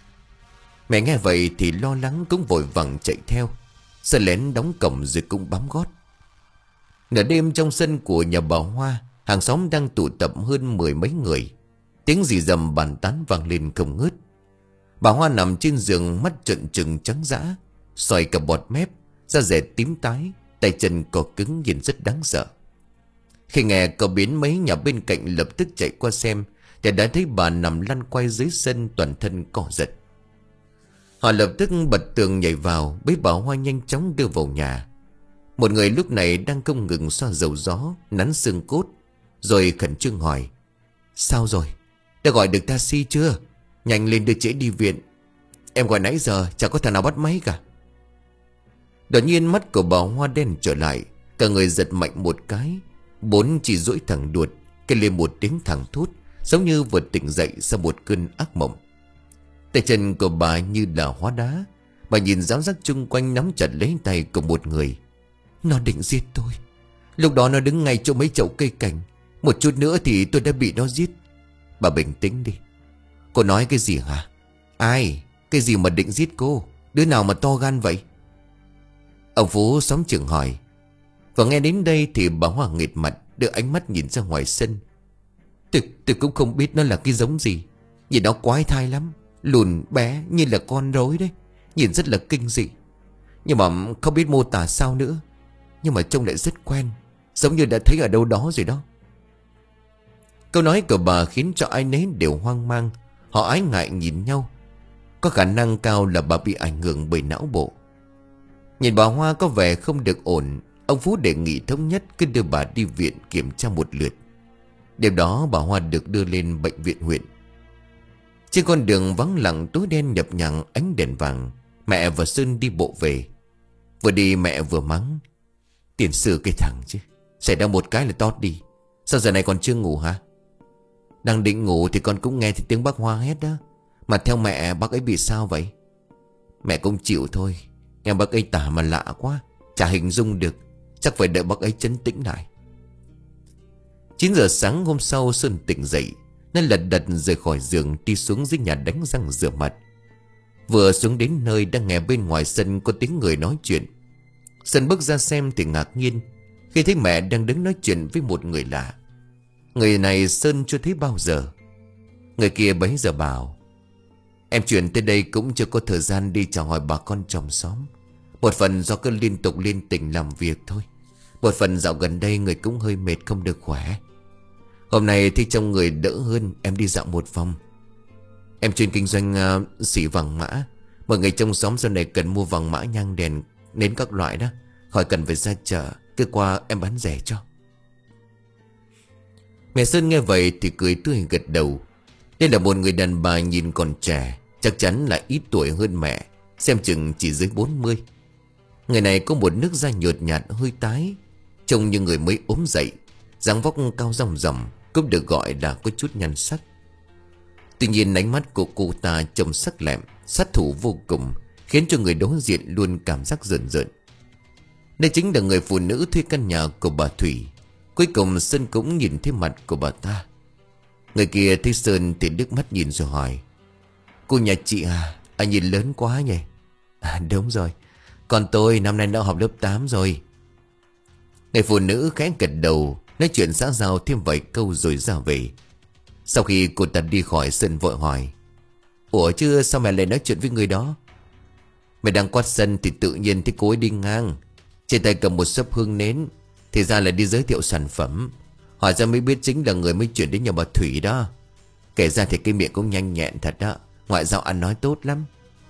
A: Mẹ nghe vậy thì lo lắng cũng vội vàng chạy theo. Sơn lén đóng cổng rồi cũng bám gót. Nửa đêm trong sân của nhà bà Hoa, hàng xóm đang tụ tập hơn mười mấy người. Tiếng rì rầm bàn tán vang lên không ngớt. Bà Hoa nằm trên giường, mắt trợn trừng trắng dã, xoài cả bọt mép, da dẻ tím tái, tay chân cò cứng nhìn rất đáng sợ. Khi nghe cậu biến, mấy nhà bên cạnh lập tức chạy qua xem, thì đã thấy bà nằm lăn quay dưới sân, toàn thân co giật. Họ lập tức bật tường nhảy vào, bế bà Hoa nhanh chóng đưa vào nhà. Một người lúc này đang không ngừng xoa dầu gió, nắn xương cốt, rồi khẩn trương hỏi: Sao rồi? Đã gọi được taxi chưa? Nhanh lên đưa trễ đi viện. Em gọi nãy giờ chẳng có thằng nào bắt máy cả. Đột nhiên mắt của bà Hoa đen trở lại, cả người giật mạnh một cái. Bốn chỉ duỗi thẳng đuột, kêu lên một tiếng thẳng thốt, giống như vừa tỉnh dậy sau một cơn ác mộng. Tay chân của bà như là hóa đá. Bà nhìn giáo giác chung quanh, nắm chặt lấy tay của một người. Nó định giết tôi. Lúc đó nó đứng ngay chỗ mấy chậu cây cảnh. Một chút nữa thì tôi đã bị nó giết. Bà bình tĩnh đi. Cô nói cái gì hả? Ai? Cái gì mà định giết cô? Đứa nào mà to gan vậy? Ông Phú xóm trường hỏi. Và nghe đến đây thì bà Hoa nghệt mặt, đưa ánh mắt nhìn ra ngoài sân. Tôi, tôi cũng không biết nó là cái giống gì. Nhìn nó quái thai lắm, lùn bé như là con rối đấy. Nhìn rất là kinh dị. Nhưng mà không biết mô tả sao nữa. Nhưng mà trông lại rất quen, giống như đã thấy ở đâu đó rồi đó. Câu nói của bà khiến cho ai nấy đều hoang mang. Họ ái ngại nhìn nhau. Có khả năng cao là bà bị ảnh hưởng bởi não bộ. Nhìn bà Hoa có vẻ không được ổn, ông Phú đề nghị thống nhất cứ đưa bà đi viện kiểm tra một lượt. Đêm đó bà Hoa được đưa lên bệnh viện huyện. Trên con đường vắng lặng tối đen nhập nhằng ánh đèn vàng, mẹ và Sơn đi bộ về. Vừa đi mẹ vừa mắng: Tiền sư cái thằng chứ, xảy ra một cái là tót đi. Sao giờ này còn chưa ngủ hả? Đang định ngủ thì con cũng nghe thấy tiếng bác Hoa hét đó. Mà theo mẹ bác ấy bị sao vậy? Mẹ cũng chịu thôi. Nghe bác ấy tả mà lạ quá, chả hình dung được. Chắc phải đợi bác ấy trấn tĩnh lại. Chín giờ sáng hôm sau, Sơn tỉnh dậy. Nó lật đật rời khỏi giường, đi xuống dưới nhà đánh răng rửa mặt. Vừa xuống đến nơi, đang nghe bên ngoài sân có tiếng người nói chuyện. Sơn bước ra xem thì ngạc nhiên khi thấy mẹ đang đứng nói chuyện với một người lạ. Người này Sơn chưa thấy bao giờ. Người kia bấy giờ bảo: Em chuyển tới đây cũng chưa có thời gian đi chào hỏi bà con chòm xóm. Một phần do cứ liên tục liên tỉnh làm việc thôi. Một phần dạo gần đây người cũng hơi mệt, không được khỏe. Hôm nay thì trông người đỡ hơn, em đi dạo một vòng. Em chuyên kinh doanh uh, xỉ vàng mã. Mọi người trong xóm sau này cần mua vàng mã, nhang đèn, nến các loại đó, khỏi cần phải ra chợ, cứ qua em bán rẻ cho. Mẹ Sơn nghe vậy thì cười tươi gật đầu. Đây là một người đàn bà nhìn còn trẻ, chắc chắn là ít tuổi hơn mẹ, xem chừng chỉ dưới bốn mươi. Người này có một nước da nhợt nhạt hơi tái, trông như người mới ốm dậy. Dáng vóc cao ròng ròng, cũng được gọi là có chút nhan sắc. Tuy nhiên ánh mắt của cô ta trông sắc lẹm, sát thủ vô cùng, khiến cho người đối diện luôn cảm giác rợn rợn. Đây chính là người phụ nữ thuê căn nhà của bà Thủy. Cuối cùng Sơn cũng nhìn thấy mặt của bà ta. Người kia thấy Sơn thì nước mắt nhìn rồi hỏi: Cô nhà chị à? Anh nhìn lớn quá nhỉ? À đúng rồi, còn tôi năm nay đã học lớp tám rồi. Người phụ nữ khẽ gật đầu, Nói chuyện xã giao thêm vài câu rồi ra về. Sau khi cô ta đi khỏi, Sơn vội hỏi: Ủa chứ sao mẹ lại nói chuyện với người đó? Mẹ đang quát sân thì tự nhiên thấy cô ấy đi ngang, trên tay cầm một xấp hương nến. Thì ra là đi giới thiệu sản phẩm. Hỏi ra mới biết chính là người mới chuyển đến nhà bà Thủy đó. Kể ra thì cái miệng cũng nhanh nhẹn thật đó, ngoại giao ăn nói tốt lắm.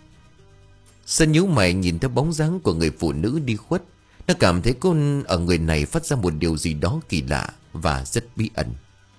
A: Sơn nhíu mày nhìn theo bóng dáng của người phụ nữ đi khuất. Nó cảm thấy cô ở người này phát ra một điều gì đó kỳ lạ và rất bí ẩn.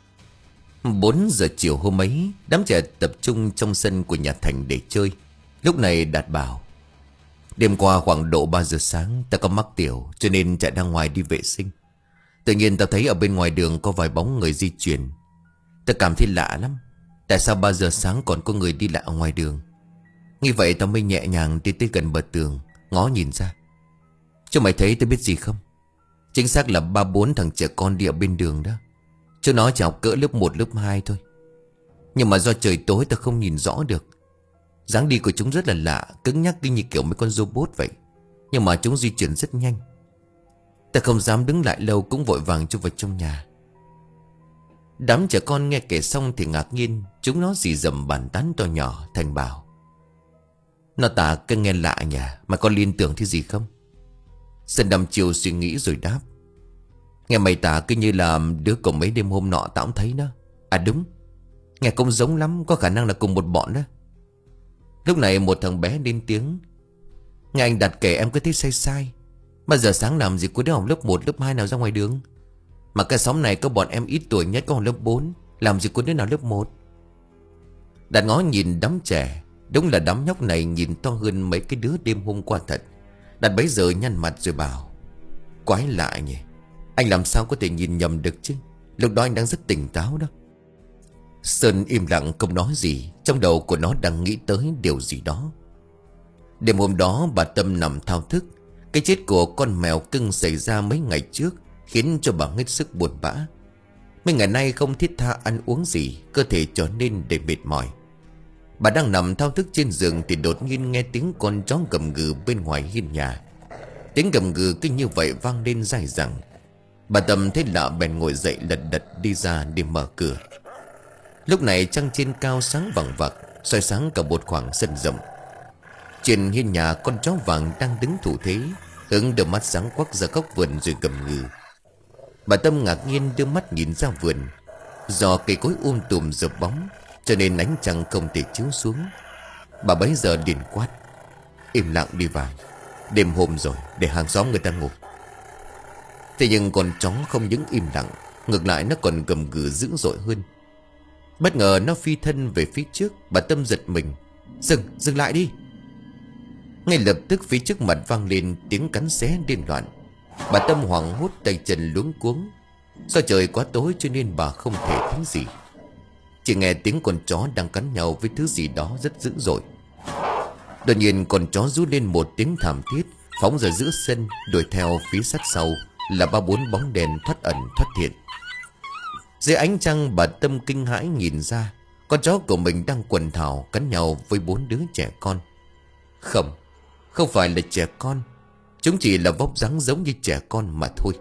A: Bốn giờ chiều hôm ấy, đám trẻ tập trung trong sân của nhà Thành để chơi. Lúc này Đạt bảo: Đêm qua khoảng độ ba giờ sáng, ta có mắc tiểu cho nên chạy ra ngoài đi vệ sinh. Tự nhiên ta thấy ở bên ngoài đường có vài bóng người di chuyển. Ta cảm thấy lạ lắm. Tại sao ba giờ sáng còn có người đi lại ở ngoài đường? Như vậy ta mới nhẹ nhàng đi tới gần bờ tường, ngó nhìn ra. Chứ mày thấy tôi biết gì không? Chính xác là ba bốn thằng trẻ con đi ở bên đường đó. Chứ nó chỉ học cỡ lớp một lớp hai thôi. Nhưng mà do trời tối ta không nhìn rõ được. Dáng đi của chúng rất là lạ, cứng nhắc đi như kiểu mấy con robot vậy. Nhưng mà chúng di chuyển rất nhanh. Ta không dám đứng lại lâu, cũng vội vàng chui vào trong nhà. Đám trẻ con nghe kể xong thì ngạc nhiên. Chúng nó rì rầm bàn tán to nhỏ. Thành bảo: Nó tả cái nghe lạ nhỉ, mà con liên tưởng thứ gì không? Sơn đăm chiều suy nghĩ rồi đáp: Nghe mày tả cứ như là đứa của mấy đêm hôm nọ tao cũng thấy đó. À đúng, nghe cũng giống lắm, có khả năng là cùng một bọn đó. Lúc này một thằng bé lên tiếng: Nghe anh Đạt kể em cứ thấy sai sai. Mà giờ sáng làm gì có đứa học lớp một lớp hai nào ra ngoài đường. Mà cái xóm này có bọn em ít tuổi nhất có học lớp bốn, làm gì có đứa nào lớp một. Đạt ngó nhìn đám trẻ. Đúng là đám nhóc này nhìn to hơn mấy cái đứa đêm hôm qua thật. Đạt bấy giờ nhăn mặt rồi bảo: Quái lạ nhỉ, anh làm sao có thể nhìn nhầm được chứ? Lúc đó anh đang rất tỉnh táo đó. Sơn im lặng không nói gì. Trong đầu của nó đang nghĩ tới điều gì đó. Đêm hôm đó bà Tâm nằm thao thức. Cái chết của con mèo cưng xảy ra mấy ngày trước khiến cho bà hết sức buồn bã. Mấy ngày nay không thiết tha ăn uống gì, cơ thể trở nên đầy mệt mỏi. Bà đang nằm thao thức trên giường thì đột nhiên nghe tiếng con chó gầm gừ bên ngoài hiên nhà. Tiếng gầm gừ cứ như vậy vang lên dai dẳng. Bà Tâm thấy lạ bèn ngồi dậy lật đật đi ra để mở cửa. Lúc này trăng trên cao sáng vằng vặc, soi sáng cả một khoảng sân rộng. Trên hiên nhà con chó vàng đang đứng thủ thế, hướng đôi mắt sáng quắc ra góc vườn rồi gầm gừ. Bà Tâm ngạc nhiên đưa mắt nhìn ra vườn. Do cây cối um tùm rợp bóng cho nên ánh trăng không thể chiếu xuống. Bà bấy giờ liền quát: Im lặng đi vào, đêm hôm rồi, để hàng xóm người ta ngủ. Thế nhưng con chó không những im lặng, ngược lại nó còn gầm gừ dữ dội hơn. Bất ngờ nó phi thân về phía trước. Bà Tâm giật mình: Dừng, dừng lại đi. Ngay lập tức phía trước mặt vang lên tiếng cắn xé điên loạn. Bà Tâm hoảng hốt, tay chân luống cuống. Do trời quá tối cho nên bà không thể thấy gì, chỉ nghe tiếng con chó đang cắn nhau với thứ gì đó rất dữ dội. Đột nhiên con chó rú lên một tiếng thảm thiết, phóng ra giữa sân, đuổi theo phía sát sau là ba bốn bóng đèn thoát ẩn thoát hiện. Dưới ánh trăng bà Tâm kinh hãi nhìn ra, con chó của mình đang quần thảo cắn nhau với bốn đứa trẻ con. Không, không phải là trẻ con, chúng chỉ là vóc dáng giống như trẻ con mà thôi.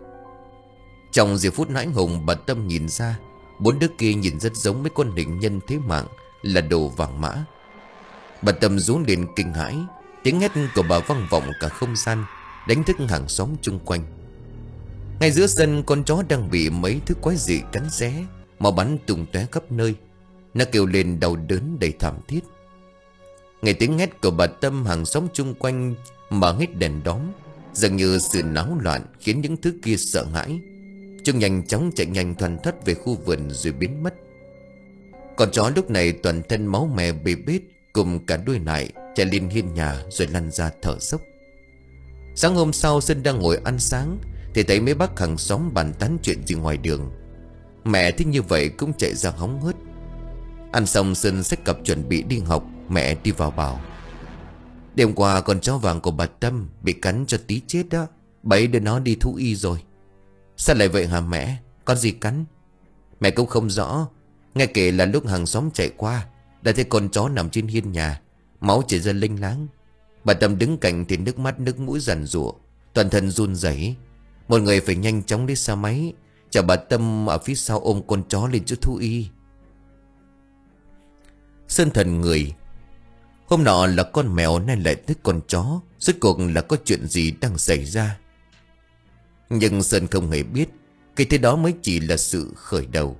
A: Trong giây phút nãy hùng, bà Tâm nhìn ra bốn đứa kia nhìn rất giống mấy con hình nhân thế mạng là đồ vàng mã. Bà Tâm rú lên kinh hãi. Tiếng hét của bà vang vọng cả không gian, đánh thức hàng xóm chung quanh. Ngay giữa sân, con chó đang bị mấy thứ quái dị cắn xé, máu bắn tung tóe khắp nơi. Nó kêu lên đau đớn đầy thảm thiết. Nghe tiếng hét của bà Tâm, hàng xóm chung quanh mở hết đèn đóm. Dường như sự náo loạn khiến những thứ kia sợ hãi. Chúng nhanh chóng chạy nhanh thoăn thoắt về khu vườn rồi biến mất. Con chó lúc này toàn thân máu me bê bết, cùng cả đuôi nại chạy lên hiên nhà rồi lăn ra thở dốc. Sáng hôm sau, Sơn đang ngồi ăn sáng thì thấy mấy bác hàng xóm bàn tán chuyện gì ngoài đường. Mẹ thích như vậy cũng chạy ra hóng hớt. Ăn xong, Sơn xách cặp chuẩn bị đi học. Mẹ đi vào bảo: Đêm qua con chó vàng của bà Tâm bị cắn cho tí chết đó. Bà ấy đưa nó đi thú y rồi. Sao lại vậy hả mẹ? Con gì cắn? Mẹ cũng không rõ. Nghe kể là lúc hàng xóm chạy qua đã thấy con chó nằm trên hiên nhà, máu chảy ra lênh láng. Bà Tâm đứng cạnh thì nước mắt nước mũi giàn giụa, toàn thân run rẩy. Một người phải nhanh chóng đi xe máy, Chả bà Tâm ở phía sau ôm con chó lên chỗ thú y. Sơn thần người. Hôm nọ là con mèo, nay lại tức con chó. Rốt cuộc là có chuyện gì đang xảy ra? Nhưng Sơn không hề biết, cái thế đó mới chỉ là sự khởi đầu.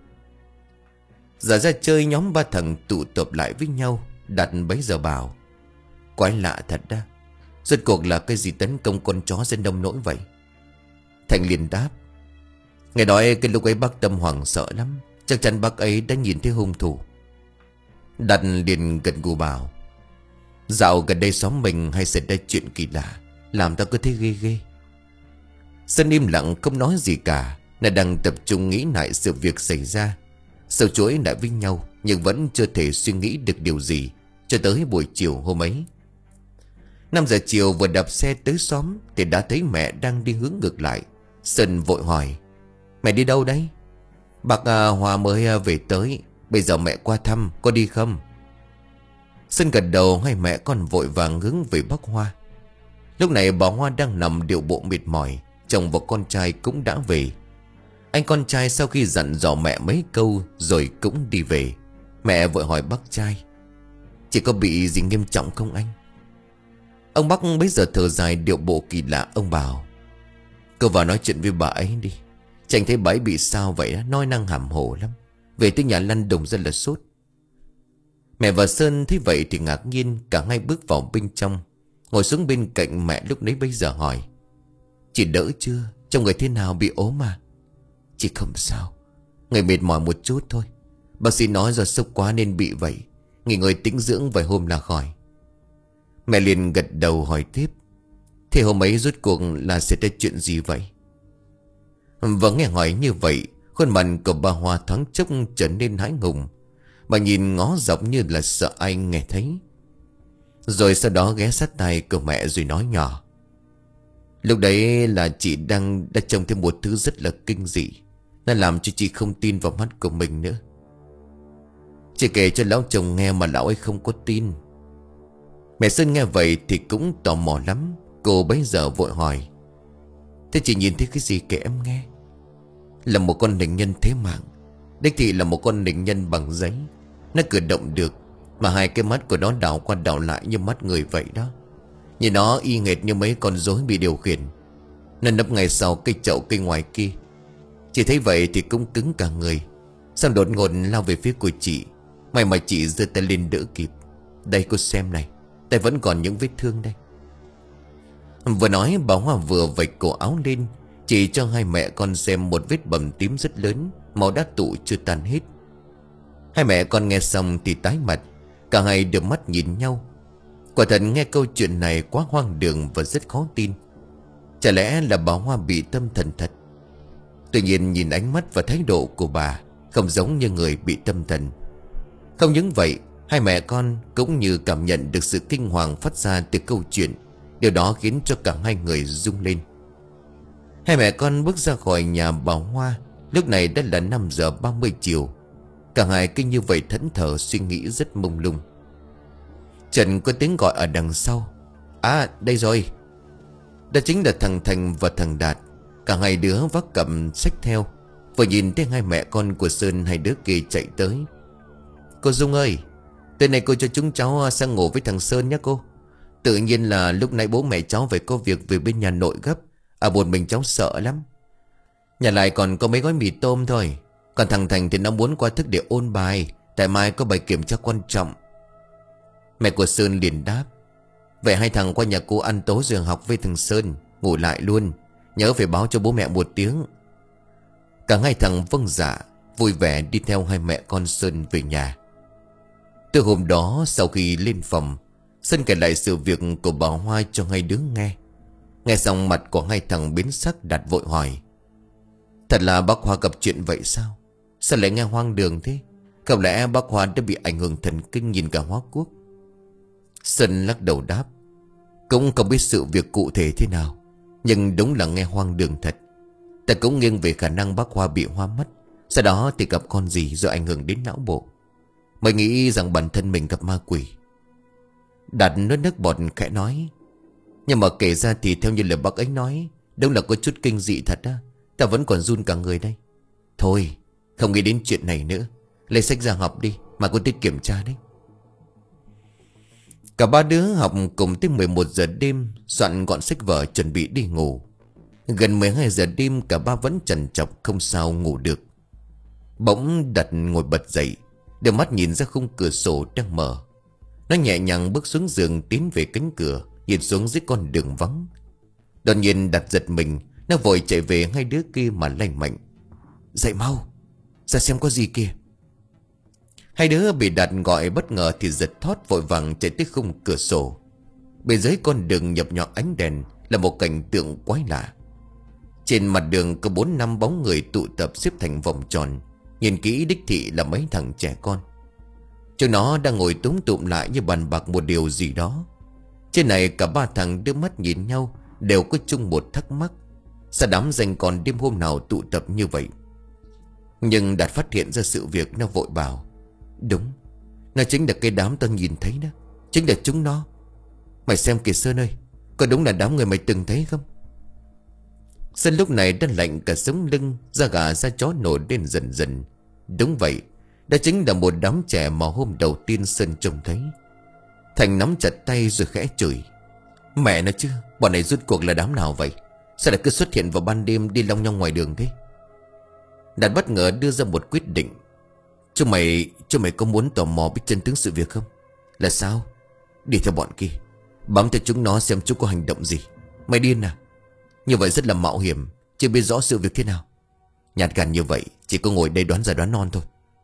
A: Giả ra chơi, nhóm ba thằng tụ tập lại với nhau. Đạt bấy giờ bảo: quái lạ thật đó, rốt cuộc là cái gì tấn công con chó dân đông nỗi vậy? Thành liền đáp: nghe nói cái lúc ấy bác Tâm hoảng sợ lắm, chắc chắn bác ấy đã nhìn thấy hung thủ. Đạt liền gật gù bảo: dạo gần đây xóm mình hay xảy ra chuyện kỳ lạ, làm tao cứ thấy ghê ghê. Sơn im lặng không nói gì cả. Nó đang tập trung nghĩ lại sự việc xảy ra, sâu chuỗi lại với nhau, nhưng vẫn chưa thể suy nghĩ được điều gì. Cho tới buổi chiều hôm ấy, năm giờ chiều vừa đạp xe tới xóm thì đã thấy mẹ đang đi hướng ngược lại. Sơn vội hỏi: mẹ đi đâu đấy? Bác à, Hòa mới à, về tới. Bây giờ mẹ qua thăm, có đi không? Sơn gật đầu. Hai mẹ con vội vàng hướng về bác Hoa. Lúc này bà Hoa đang nằm điệu bộ mệt mỏi. Chồng và con trai cũng đã về. Anh con trai sau khi dặn dò mẹ mấy câu rồi cũng đi về. Mẹ vội hỏi bác trai: chỉ có bị gì nghiêm trọng không anh? Ông bác bấy giờ thở dài điệu bộ kỳ lạ. Ông bảo: cô vào nói chuyện với bà ấy đi. Chẳng thấy bà ấy bị sao vậy đó, nói năng hàm hồ lắm. Về tới nhà lăn đồng ra là sốt. Mẹ và Sơn thấy vậy thì ngạc nhiên. Cả hai bước vào bên trong, ngồi xuống bên cạnh mẹ lúc nãy bây giờ hỏi: chị đỡ chưa? Trong người thế nào, bị ốm à? Chị không sao, người mệt mỏi một chút thôi. Bác sĩ nói do sốc quá nên bị vậy, nghỉ ngơi tĩnh dưỡng vài hôm là khỏi. Mẹ liền gật đầu hỏi tiếp: thế hôm ấy rốt cuộc là xảy ra chuyện gì vậy? Và nghe hỏi như vậy, khuôn mặt của bà Hoa thoáng chốc trở nên hãi hùng. Bà nhìn ngó dọc như là sợ ai nghe thấy. Rồi sau đó ghé sát tai của mẹ rồi nói nhỏ: lúc đấy là chị đang đã trông thấy một thứ rất là kinh dị. Nó làm cho chị không tin vào mắt của mình nữa. Chị kể cho lão chồng nghe mà lão ấy không có tin. Mẹ Sơn nghe vậy thì cũng tò mò lắm. Cô bấy giờ vội hỏi: thế chị nhìn thấy cái gì kể em nghe? Là một con nịnh nhân thế mạng. Đích thị là một con nịnh nhân bằng giấy. Nó cử động được, mà hai cái mắt của nó đảo qua đảo lại như mắt người vậy đó. Nhìn nó y nghệt như mấy con rối bị điều khiển. Nó nấp ngay sau cây chậu cây ngoài kia. Chị thấy vậy thì cũng cứng cả người. Xong đột ngột lao về phía của chị. May mà chị giơ tay lên đỡ kịp. Đây cô xem này, tay vẫn còn những vết thương đây. Vừa nói bà Hoa vừa vạch cổ áo lên, chỉ cho hai mẹ con xem một vết bầm tím rất lớn, máu đã tụ chưa tan hết. Hai mẹ con nghe xong thì tái mặt. Cả hai đưa mắt nhìn nhau. Quả thật nghe câu chuyện này quá hoang đường và rất khó tin. Chả lẽ là bà Hoa bị tâm thần thật? Tuy nhiên nhìn ánh mắt và thái độ của bà không giống như người bị tâm thần. Không những vậy, hai mẹ con cũng như cảm nhận được sự kinh hoàng phát ra từ câu chuyện. Điều đó khiến cho cả hai người rung lên. Hai mẹ con bước ra khỏi nhà bà Hoa. Lúc này đã là năm giờ ba mươi chiều. Cả hai kinh như vậy thẫn thờ suy nghĩ rất mông lung. Trần có tiếng gọi ở đằng sau: à đây rồi. Đó chính là thằng Thành và thằng Đạt. Cả hai đứa vác cầm xách theo. Vừa nhìn thấy hai mẹ con của Sơn, hai đứa kia chạy tới: cô Dung ơi, tối nay cô cho chúng cháu sang ngủ với thằng Sơn nhé cô. Tự nhiên là lúc nãy bố mẹ cháu phải có việc về bên nhà nội gấp. À một mình cháu sợ lắm. Nhà lại còn có mấy gói mì tôm thôi. Còn thằng Thành thì nó muốn qua thức để ôn bài, tại mai có bài kiểm tra quan trọng. Mẹ của Sơn liền đáp: vậy hai thằng qua nhà cô ăn tối rồi học với thằng Sơn, ngủ lại luôn. Nhớ phải báo cho bố mẹ một tiếng. Cả hai thằng vâng dạ, vui vẻ đi theo hai mẹ con Sơn về nhà. Từ hôm đó sau khi lên phòng, Sơn kể lại sự việc của bà Hoa cho hai đứa nghe. Nghe xong mặt của hai thằng biến sắc. Đạt vội hỏi: thật là bác Hoa gặp chuyện vậy sao? Sao lại nghe hoang đường thế? Không lẽ bác Hoa đã bị ảnh hưởng thần kinh nhìn cả hóa quốc? Sơn lắc đầu đáp: cũng không biết sự việc cụ thể thế nào, nhưng đúng là nghe hoang đường thật. Ta cũng nghiêng về khả năng bác Hoa bị hoa mắt, sau đó thì gặp con gì rồi ảnh hưởng đến não bộ. Mới nghĩ rằng bản thân mình gặp ma quỷ. Đạt nuốt nước bọt khẽ nói: nhưng mà kể ra thì theo như lời bác ấy nói, đúng là có chút kinh dị thật á. Ta vẫn còn run cả người đây. Thôi không nghĩ đến chuyện này nữa. Lấy sách ra học đi, mà có tiết kiểm tra đấy. Cả ba đứa học cùng tới mười một giờ đêm, soạn gọn sách vở chuẩn bị đi ngủ. Gần mười hai giờ đêm cả ba vẫn trằn trọc không sao ngủ được. Bỗng Đạt ngồi bật dậy, đưa mắt nhìn ra khung cửa sổ đang mở. Nó nhẹ nhàng bước xuống giường, tiến về cánh cửa, nhìn xuống dưới con đường vắng. Đột nhiên Đạt giật mình, nó vội chạy về hai đứa kia mà lay mạnh. Dậy mau, ra xem có gì kìa. Hai đứa bị Đạt gọi bất ngờ thì giật thót, vội vàng chạy tới khung cửa sổ. Bên dưới con đường nhập nhọ ánh đèn là một cảnh tượng quái lạ. Trên mặt đường có bốn năm bóng người tụ tập xếp thành vòng tròn. Nhìn kỹ đích thị là mấy thằng trẻ con. Chúng nó đang ngồi túm tụm lại như bàn bạc một điều gì đó. Trên này cả ba thằng đưa mắt nhìn nhau, đều có chung một thắc mắc: sao đám danh con đêm hôm nào tụ tập như vậy? Nhưng Đạt phát hiện ra sự việc, nó vội bảo: đúng, nó chính là cái đám tao nhìn thấy đó. Chính là chúng nó. Mày xem kìa Sơn ơi, có đúng là đám người mày từng thấy không? Sơn lúc này đã lạnh cả sống lưng, da gà da chó nổi lên dần dần. Đúng vậy, đó chính là một đám trẻ mà hôm đầu tiên Sơn trông thấy. Thành nắm chặt tay rồi khẽ chửi: mẹ nó chứ, bọn này rốt cuộc là đám nào vậy? Sao lại cứ xuất hiện vào ban đêm đi long nhong ngoài đường thế? Đạt bất ngờ đưa ra một quyết định: Chúng mày, chúng mày có muốn tò mò biết chân tướng sự việc không? Là sao? Đi theo bọn kia, bám theo chúng nó xem chúng có hành động gì. Mày điên à? Như vậy rất là mạo hiểm, chưa biết rõ sự việc thế nào. Nhạt gan như vậy, chỉ có ngồi đây đoán già đoán non thôi.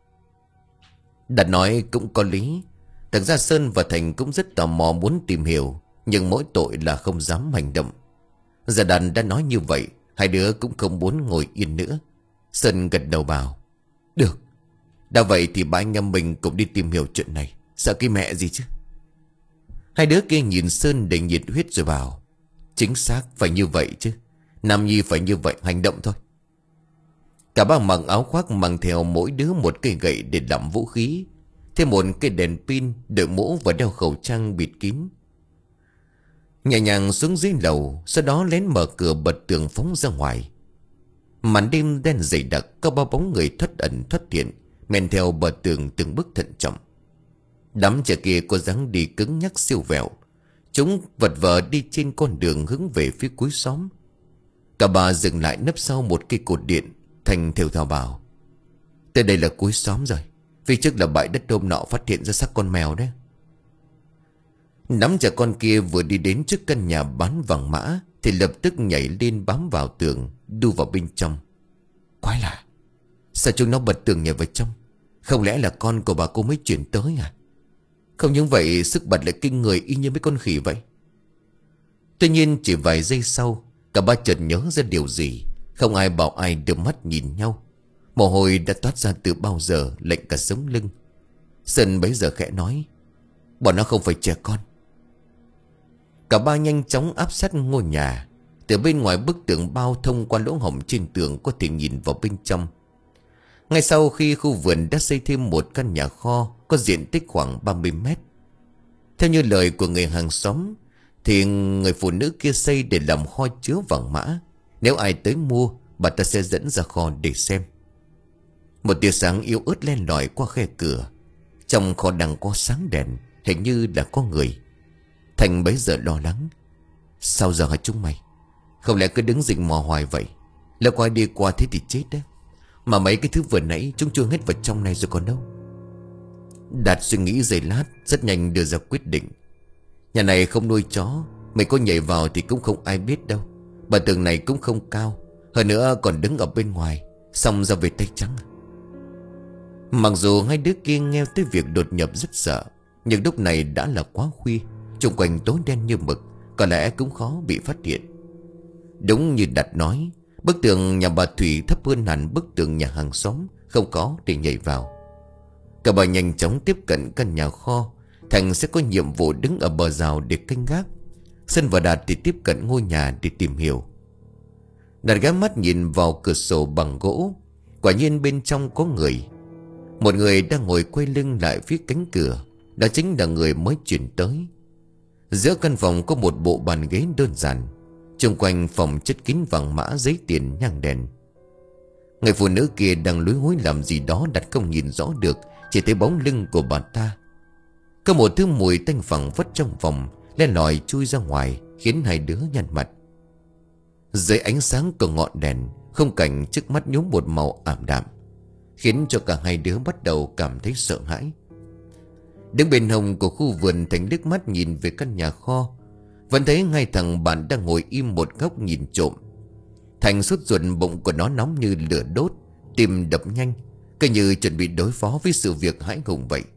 A: Đạt nói cũng có lý. Thật ra Sơn và Thành cũng rất tò mò muốn tìm hiểu, nhưng mỗi tội là không dám hành động. Giờ Đạt đã nói như vậy, hai đứa cũng không muốn ngồi yên nữa. Sơn gật đầu bảo: được, đã vậy thì ba anh em mình cũng đi tìm hiểu chuyện này. Sợ cái mẹ gì chứ. Hai đứa kia nhìn Sơn đầy nhiệt huyết rồi bảo: chính xác, phải như vậy chứ. Nam nhi phải như vậy, hành động thôi. Cả ba mặc áo khoác, mang theo mỗi đứa một cây gậy để làm vũ khí, thêm một cây đèn pin, đội mũ và đeo khẩu trang bịt kín. Nhẹ nhàng xuống dưới lầu, sau đó lén mở cửa bật tường phóng ra ngoài. Màn đêm đen dày đặc, có ba bóng người thoát ẩn thoát hiện men theo bờ tường từng bước thận trọng. Đám trẻ kia có dáng đi cứng nhắc siêu vẹo. Chúng vật vờ đi trên con đường hướng về phía cuối xóm. Cả bà dừng lại nấp sau một cây cột điện. Thành thều thào bảo: tới đây là cuối xóm rồi. Phía trước là bãi đất hôm nọ phát hiện ra xác con mèo đấy. Nắm trẻ con kia vừa đi đến trước căn nhà bán vàng mã thì lập tức nhảy lên bám vào tường, đu vào bên trong. Quái lạ, sao chúng nó bật tường nhảy vào trong? Không lẽ là con của bà cô mới chuyển tới à? Không những vậy, sức bật lại kinh người y như mấy con khỉ vậy. Tuy nhiên chỉ vài giây sau, cả ba chợt nhớ ra điều gì. Không ai bảo ai, đưa mắt nhìn nhau. Mồ hôi đã toát ra từ bao giờ, lạnh cả sống lưng. Sơn bấy giờ khẽ nói: bọn nó không phải trẻ con. Cả ba nhanh chóng áp sát ngôi nhà. Từ bên ngoài bức tường bao thông qua lỗ hổng trên tường có thể nhìn vào bên trong. Ngay sau khi khu vườn đã xây thêm một căn nhà kho có diện tích khoảng ba mươi mét. Theo như lời của người hàng xóm thì người phụ nữ kia xây để làm kho chứa vàng mã. Nếu ai tới mua, bà ta sẽ dẫn ra kho để xem. Một tia sáng yếu ớt len lỏi qua khe cửa. Trong kho đang có sáng đèn, hình như là có người. Thành bấy giờ lo lắng: sao giờ hả chúng mày? Không lẽ cứ đứng rình mò hoài vậy? Lỡ có ai đi qua thế thì chết đấy. Mà mấy cái thứ vừa nãy chúng chưa hết vào trong này rồi còn đâu. Đạt suy nghĩ giây lát, rất nhanh đưa ra quyết định: nhà này không nuôi chó, mày có nhảy vào thì cũng không ai biết đâu. Bà tường này cũng không cao, hơn nữa còn đứng ở bên ngoài, xong ra về tay trắng. Mặc dù hai đứa kia nghe tới việc đột nhập rất sợ, nhưng lúc này đã là quá khuya, xung quanh tối đen như mực, có lẽ cũng khó bị phát hiện. Đúng như Đạt nói, bức tường nhà bà Thủy thấp hơn hẳn bức tường nhà hàng xóm, không có để nhảy vào. Cả bà nhanh chóng tiếp cận căn nhà kho. Thành sẽ có nhiệm vụ đứng ở bờ rào để canh gác. Sơn và Đạt thì tiếp cận ngôi nhà để tìm hiểu. Đạt ghé mắt nhìn vào cửa sổ bằng gỗ. Quả nhiên bên trong có người. Một người đang ngồi quay lưng lại phía cánh cửa. Đó chính là người mới chuyển tới. Giữa căn phòng có một bộ bàn ghế đơn giản. Xung quanh phòng chất kín vàng mã, giấy tiền, nhang đèn. Người phụ nữ kia đang lúi húi làm gì đó Đạt không nhìn rõ được, chỉ thấy bóng lưng của bà ta. Có một thứ mùi tanh phẳng phất trong phòng len lỏi chui ra ngoài, khiến hai đứa nhăn mặt. Dưới ánh sáng của ngọn đèn, khung cảnh trước mắt nhuốm một màu ảm đạm, khiến cho cả hai đứa bắt đầu cảm thấy sợ hãi. Đứng bên hông của khu vườn, Thành liếc mắt nhìn về căn nhà kho, vẫn thấy ngay thằng bạn đang ngồi im một góc nhìn trộm. Thành sốt ruột, bụng của nó nóng như lửa đốt, tim đập nhanh, cứ như chuẩn bị đối phó với sự việc hãi hùng vậy.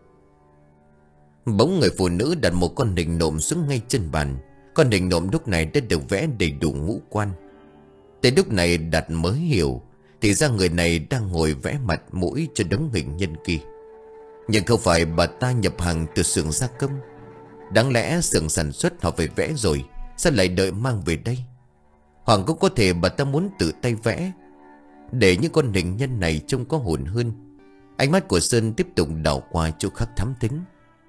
A: Bỗng người phụ nữ đặt một con hình nộm xuống ngay chân bàn. Con hình nộm lúc này đã được vẽ đầy đủ ngũ quan. Tới lúc này Đạt mới hiểu, thì ra người này đang ngồi vẽ mặt mũi cho đống hình nhân kia. Nhưng không phải bà ta nhập hàng từ xưởng gia công. Đáng lẽ xưởng sản xuất họ phải vẽ rồi, sao lại đợi mang về đây? Hoặc cũng có thể bà ta muốn tự tay vẽ, để những con hình nhân này trông có hồn hơn. Ánh mắt của Sơn tiếp tục đảo qua chỗ khác thám thính.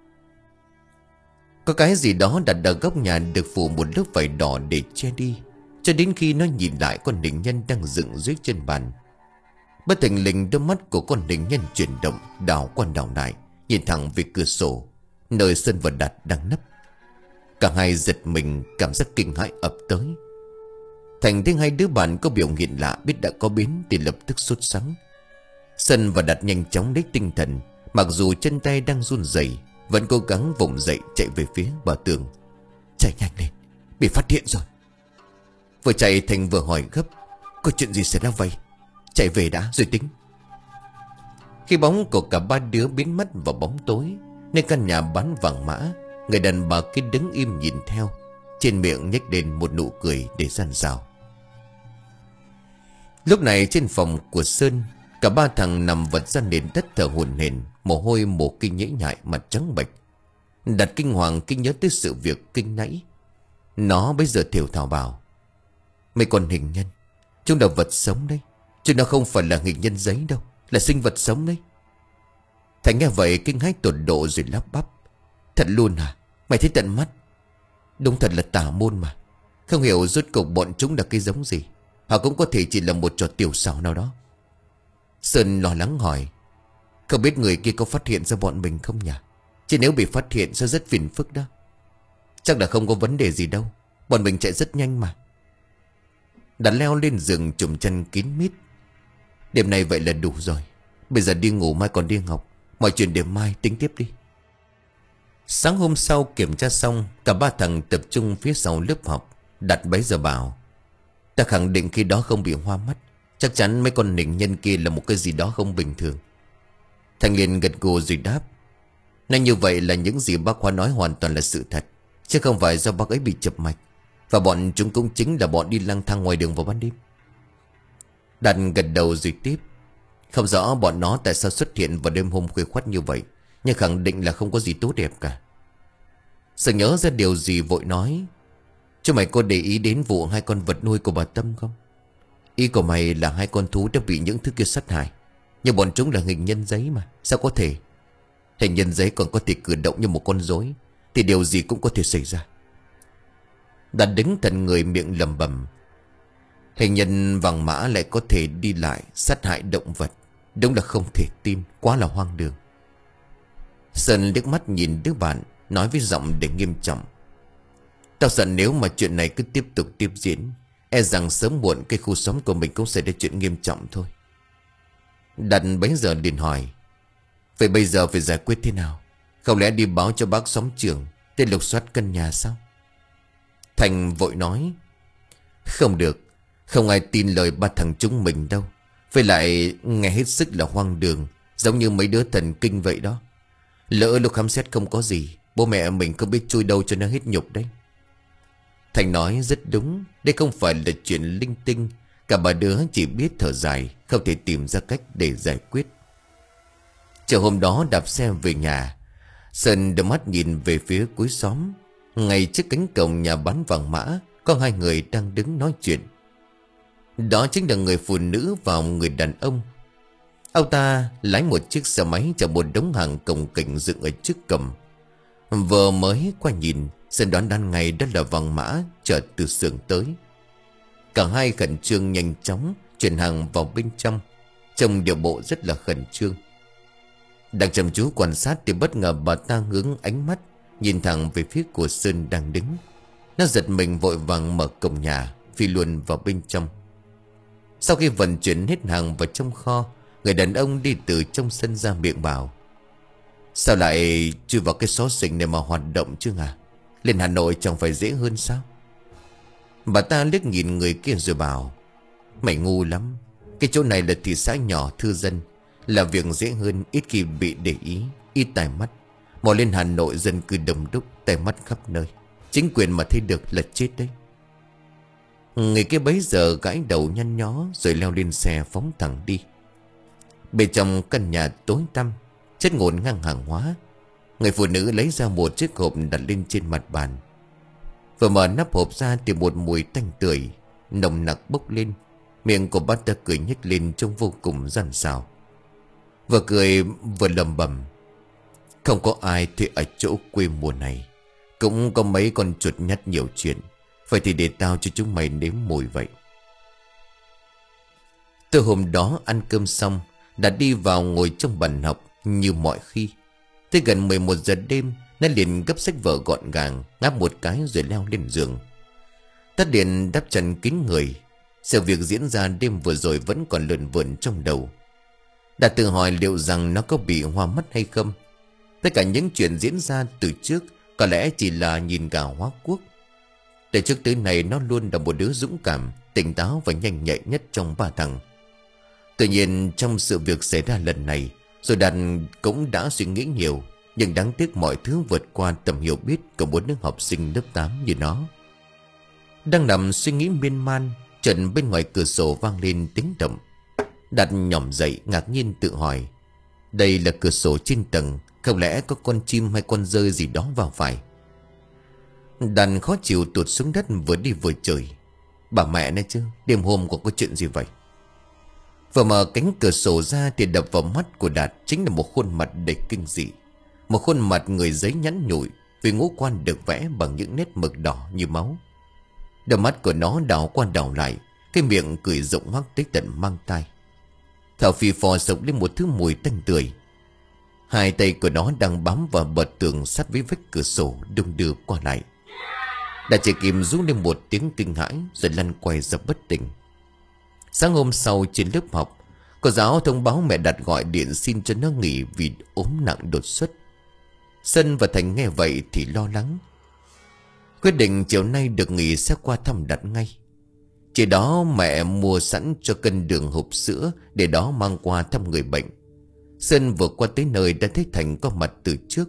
A: Có cái gì đó đặt ở góc nhà được phủ một lớp vải đỏ để che đi, cho đến khi nó nhìn lại con hình nhân đang dựng dưới chân bàn. Bất thình lình đôi mắt của con hình nhân chuyển động, đảo qua đảo lại, nhìn thẳng về cửa sổ nơi Sơn và Đạt đang nấp. Cả hai giật mình, cảm giác kinh hãi ập tới. Thành thấy hai đứa bạn có biểu hiện lạ, biết đã có biến thì lập tức sốt sắng. Sơn và Đạt nhanh chóng lấy tinh thần, mặc dù chân tay đang run rẩy, vẫn cố gắng vùng dậy chạy về phía bờ tường. Chạy nhanh lên, bị phát hiện rồi. Vừa chạy Thành vừa hỏi gấp, có chuyện gì xảy ra vậy? Chạy về đã rồi tính. Khi bóng của cả ba đứa biến mất vào bóng tối, nên căn nhà bán vàng mã, người đàn bà kia đứng im nhìn theo, trên miệng nhếch lên một nụ cười để gian dào. Lúc này trên phòng của Sơn, cả ba thằng nằm vật ra nền đất thở hổn hển, mồ hôi mồ kinh nhễ nhại, mặt trắng bệch. Đạt kinh hoàng khi nhớ tới sự việc kinh nãy. Nó bây giờ thều thào bảo, mấy con hình nhân, chúng là vật sống đấy, chứ nó không phải là hình nhân giấy đâu, là sinh vật sống đấy. Thành nghe vậy kinh hãi tột độ rồi lắp bắp, thật luôn hả? Mày thấy tận mắt? Đúng thật là tà môn mà. Không hiểu rốt cuộc bọn chúng là cái giống gì, họ cũng có thể chỉ là một trò tiểu xảo nào đó. Sơn lo lắng hỏi, không biết người kia có phát hiện ra bọn mình không nhỉ? Chứ nếu bị phát hiện sẽ rất phiền phức đó. Chắc là không có vấn đề gì đâu, bọn mình chạy rất nhanh mà. Đã leo lên giường trùm chân kín mít. Đêm nay vậy là đủ rồi, bây giờ đi ngủ, mai còn đi học. Mọi chuyện để mai tính tiếp đi. Sáng hôm sau kiểm tra xong, cả ba thằng tập trung phía sau lớp học. Đạt bấy giờ bảo, ta khẳng định khi đó không bị hoa mắt. Chắc chắn mấy con hình nhân kia là một cái gì đó không bình thường. Thành liền gật gù rồi đáp, nên như vậy là những gì bác Khoa nói hoàn toàn là sự thật, chứ không phải do bác ấy bị chập mạch. Và bọn chúng cũng chính là bọn đi lang thang ngoài đường vào ban đêm. Đạt gật đầu rồi tiếp, không rõ bọn nó tại sao xuất hiện vào đêm hôm khuya khoắt như vậy, nhưng khẳng định là không có gì tốt đẹp cả. Sợ nhớ ra điều gì vội nói, chứ mày có để ý đến vụ hai con vật nuôi của bà Tâm không? Ý của mày là hai con thú đã bị những thứ kia sát hại, nhưng bọn chúng là hình nhân giấy mà, sao có thể? Hình nhân giấy còn có thể cử động như một con rối, thì điều gì cũng có thể xảy ra. Đạt đứng thần người miệng lẩm bẩm, hình nhân vàng mã lại có thể đi lại sát hại động vật, đúng là không thể tin, quá là hoang đường. Sơn liếc mắt nhìn đứa bạn, nói với giọng để nghiêm trọng, tao sợ nếu mà chuyện này cứ tiếp tục tiếp diễn, e rằng sớm muộn cái khu xóm của mình cũng sẽ ra chuyện nghiêm trọng thôi. Đạt bấy giờ liền hỏi, vậy bây giờ phải giải quyết thế nào? Không lẽ đi báo cho bác xóm trưởng để lục soát căn nhà sao? Thành vội nói, không được, không ai tin lời ba thằng chúng mình đâu. Với lại nghe hết sức là hoang đường, giống như mấy đứa thần kinh vậy đó. Lỡ lúc khám xét không có gì, bố mẹ mình không biết chui đâu cho nó hết nhục đấy. Thành nói rất đúng, đây không phải là chuyện linh tinh. Cả ba đứa chỉ biết thở dài, không thể tìm ra cách để giải quyết. Chiều hôm đó đạp xe về nhà, Sơn đưa mắt nhìn về phía cuối xóm. Ngay trước cánh cổng nhà bán vàng mã, có hai người đang đứng nói chuyện. Đó chính là người phụ nữ và người đàn ông. Ông ta lái một chiếc xe máy chở một đống hàng cồng kềnh dựng ở trước cổng. Vừa mới qua nhìn, Sơn đoán đan ngày đó là vàng mã chở từ xưởng tới. Cả hai khẩn trương nhanh chóng chuyển hàng vào bên trong, trông điệu bộ rất là khẩn trương. Đang chăm chú quan sát thì bất ngờ bà ta hướng ánh mắt nhìn thẳng về phía của Sơn đang đứng. Nó giật mình vội vàng mở cổng nhà, phi luôn vào bên trong. Sau khi vận chuyển hết hàng vào trong kho, người đàn ông đi từ trong sân ra miệng bảo: sao lại chui vào cái xó xỉnh này mà hoạt động chứ à? Lên Hà Nội chẳng phải dễ hơn sao? Bà ta liếc nhìn người kia rồi bảo: mày ngu lắm. Cái chỗ này là thị xã nhỏ thư dân, là việc dễ hơn, ít khi bị để ý, ít tai mắt. Mà lên Hà Nội dân cư đông đúc, tai mắt khắp nơi, chính quyền mà thấy được là chết đấy. Người kia bấy giờ gãi đầu nhăn nhó rồi leo lên xe phóng thẳng đi. Bên trong căn nhà tối tăm, chất ngổn ngang hàng hóa, người phụ nữ lấy ra một chiếc hộp đặt lên trên mặt bàn. Vừa mở nắp hộp ra thì một mùi tanh tưởi nồng nặc bốc lên. Miệng của bà ta cười nhếch lên trông vô cùng gian xảo. Vừa cười vừa lầm bầm: không có ai thì ở chỗ quê mùa này cũng có mấy con chuột nhắt nhiều chuyện. Vậy thì để tao cho chúng mày nếm mùi vậy. Từ hôm đó ăn cơm xong, đã đi vào ngồi trong bàn học như mọi khi. Tới gần mười một giờ đêm, nó liền gấp sách vở gọn gàng, ngáp một cái rồi leo lên giường. Tắt điện đắp chăn kín người. Sự việc diễn ra đêm vừa rồi vẫn còn lượn vượn trong đầu. Đã tự hỏi liệu rằng nó có bị hoa mắt hay không. Tất cả những chuyện diễn ra từ trước có lẽ chỉ là nhìn gà hóa quốc. Từ trước tới nay nó luôn là một đứa dũng cảm, tỉnh táo và nhanh nhạy nhất trong ba thằng. Tuy nhiên trong sự việc xảy ra lần này, rồi Đạt cũng đã suy nghĩ nhiều. Nhưng đáng tiếc mọi thứ vượt qua tầm hiểu biết của một đứa học sinh lớp tám như nó. Đang nằm suy nghĩ miên man, chợt bên ngoài cửa sổ vang lên tiếng động. Đạt nhỏm dậy ngạc nhiên tự hỏi: đây là cửa sổ trên tầng, không lẽ có con chim hay con dơi gì đó vào phải? Đạt khó chịu tụt xuống đất vừa đi vừa chửi: bà mẹ này chứ, đêm hôm có có chuyện gì vậy? Vừa mở cánh cửa sổ ra thì đập vào mắt của Đạt chính là một khuôn mặt đầy kinh dị. Một khuôn mặt người giấy nhắn nhủi vì ngũ quan được vẽ bằng những nét mực đỏ như máu. Đôi mắt của nó đảo qua đảo lại, cái miệng cười rộng hoác tới tận mang tai. Thở phì phò sộc lên một thứ mùi tanh tưởi. Hai tay của nó đang bám vào bờ tường sát với vách cửa sổ, đung đưa qua lại. Đã chỉ kịp rú lên một tiếng kinh hãi rồi lăn quay ra bất tỉnh. Sáng hôm sau trên lớp học, cô giáo thông báo mẹ Đạt gọi điện xin cho nó nghỉ vì ốm nặng đột xuất. Sơn và Thành nghe vậy thì lo lắng. Quyết định chiều nay được nghỉ sẽ qua thăm Đạt ngay. Chỉ đó mẹ mua sẵn cho cân đường hộp sữa để đó mang qua thăm người bệnh. Sơn vừa qua tới nơi đã thấy Thành có mặt từ trước.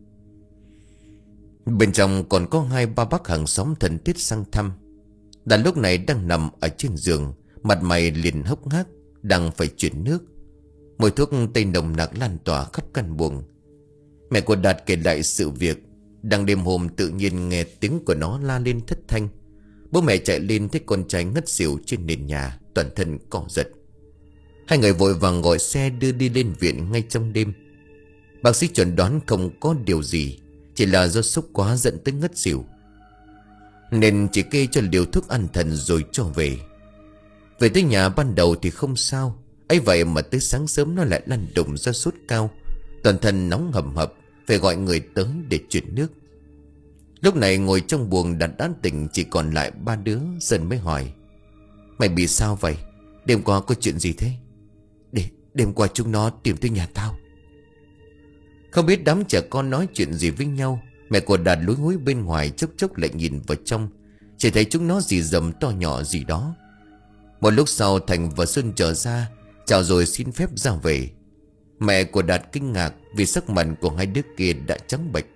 A: Bên trong còn có hai ba bác hàng xóm thân thiết sang thăm. Đạt lúc này đang nằm ở trên giường, mặt mày liền hốc hác, đang phải chuyển nước. Mùi thuốc tây nồng nặc lan tỏa khắp căn buồng. Mẹ của Đạt kể lại sự việc. Đang đêm hôm tự nhiên nghe tiếng của nó la lên thất thanh. Bố mẹ chạy lên thấy con trai ngất xỉu trên nền nhà, toàn thân co giật. Hai người vội vàng gọi xe đưa đi lên viện ngay trong đêm. Bác sĩ chẩn đoán không có điều gì, chỉ là do sốc quá dẫn tới ngất xỉu, nên chỉ kê cho liều thuốc an thần rồi cho về. Về tới nhà ban đầu thì không sao, ấy vậy mà tới sáng sớm nó lại lăn đùng ra sốt cao, toàn thân nóng hầm hập, phải gọi người tới để chuyển nước. Lúc này ngồi trong buồng Đạt đã tỉnh, chỉ còn lại ba đứa. Dần mới hỏi: mày bị sao vậy? Đêm qua có chuyện gì thế? Để, đêm qua chúng nó tìm tới nhà tao. Không biết đám trẻ con nói chuyện gì với nhau. Mẹ của Đạt lúi húi bên ngoài, chốc chốc lại nhìn vào trong, chỉ thấy chúng nó rì rầm to nhỏ gì đó. Một lúc sau Thành và Xuân trở ra, chào rồi xin phép ra về. Mẹ của Đạt kinh ngạc vì sắc mặt của hai đứa kia đã trắng bệch.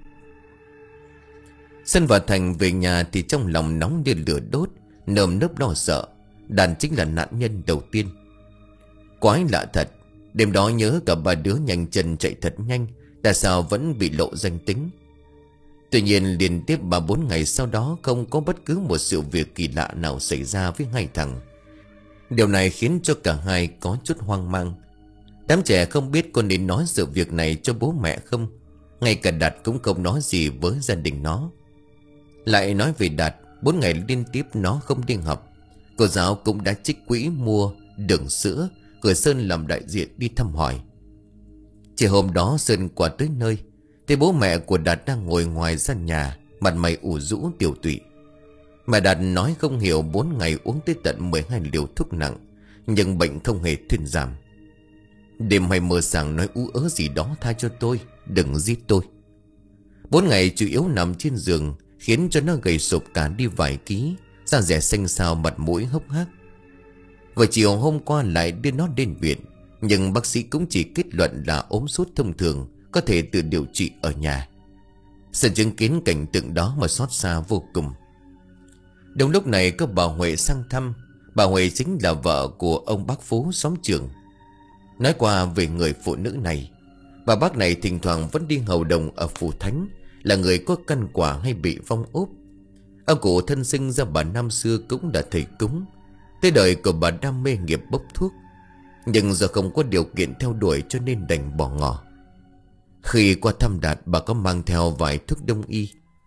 A: Xuân và Thành về nhà thì trong lòng nóng như lửa đốt, nơm nớp lo sợ. Đạt chính là nạn nhân đầu tiên. Quái lạ thật, đêm đó nhớ cả ba đứa nhanh chân chạy thật nhanh, tại sao vẫn bị lộ danh tính. Tuy nhiên liên tiếp ba bốn ngày sau đó không có bất cứ một sự việc kỳ lạ nào xảy ra với hai thằng. Điều này khiến cho cả hai có chút hoang mang. Đám trẻ không biết có nên nói sự việc này cho bố mẹ không. Ngay cả Đạt cũng không nói gì với gia đình nó. Lại nói về Đạt, bốn ngày liên tiếp nó không đi học. Cô giáo cũng đã trích quỹ mua đường sữa, gửi Sơn làm đại diện đi thăm hỏi. Chỉ hôm đó Sơn qua tới nơi thì bố mẹ của Đạt đang ngồi ngoài gian nhà, mặt mày ủ rũ tiều tụy. Mẹ Đạt nói không hiểu bốn ngày uống tới tận mười hai liều thuốc nặng, nhưng bệnh không hề thuyên giảm. Đêm hay mơ sàng nói ú ớ gì đó, tha cho tôi, đừng giết tôi. Bốn ngày chủ yếu nằm trên giường, khiến cho nó gầy sụp cả đi vài ký, da dẻ xanh xao, mặt mũi hốc hác. Và chiều hôm qua lại đưa nó đến viện, nhưng bác sĩ cũng chỉ kết luận là ốm sốt thông thường, có thể tự điều trị ở nhà. Sơn chứng kiến cảnh tượng đó mà xót xa vô cùng. Đúng lúc này có bà Huệ sang thăm. Bà Huệ chính là vợ của ông bác Phú xóm trường. Nói qua về người phụ nữ này, bà bác này thỉnh thoảng vẫn đi hầu đồng ở Phù Thánh, là người có căn quả hay bị vong ốp. Ông cụ thân sinh ra bà năm xưa cũng là thầy cúng. Tới đời của bà đam mê nghiệp bốc thuốc, nhưng do không có điều kiện theo đuổi cho nên đành bỏ ngỏ. Khi qua thăm Đạt, bà có mang theo vài thuốc đông y.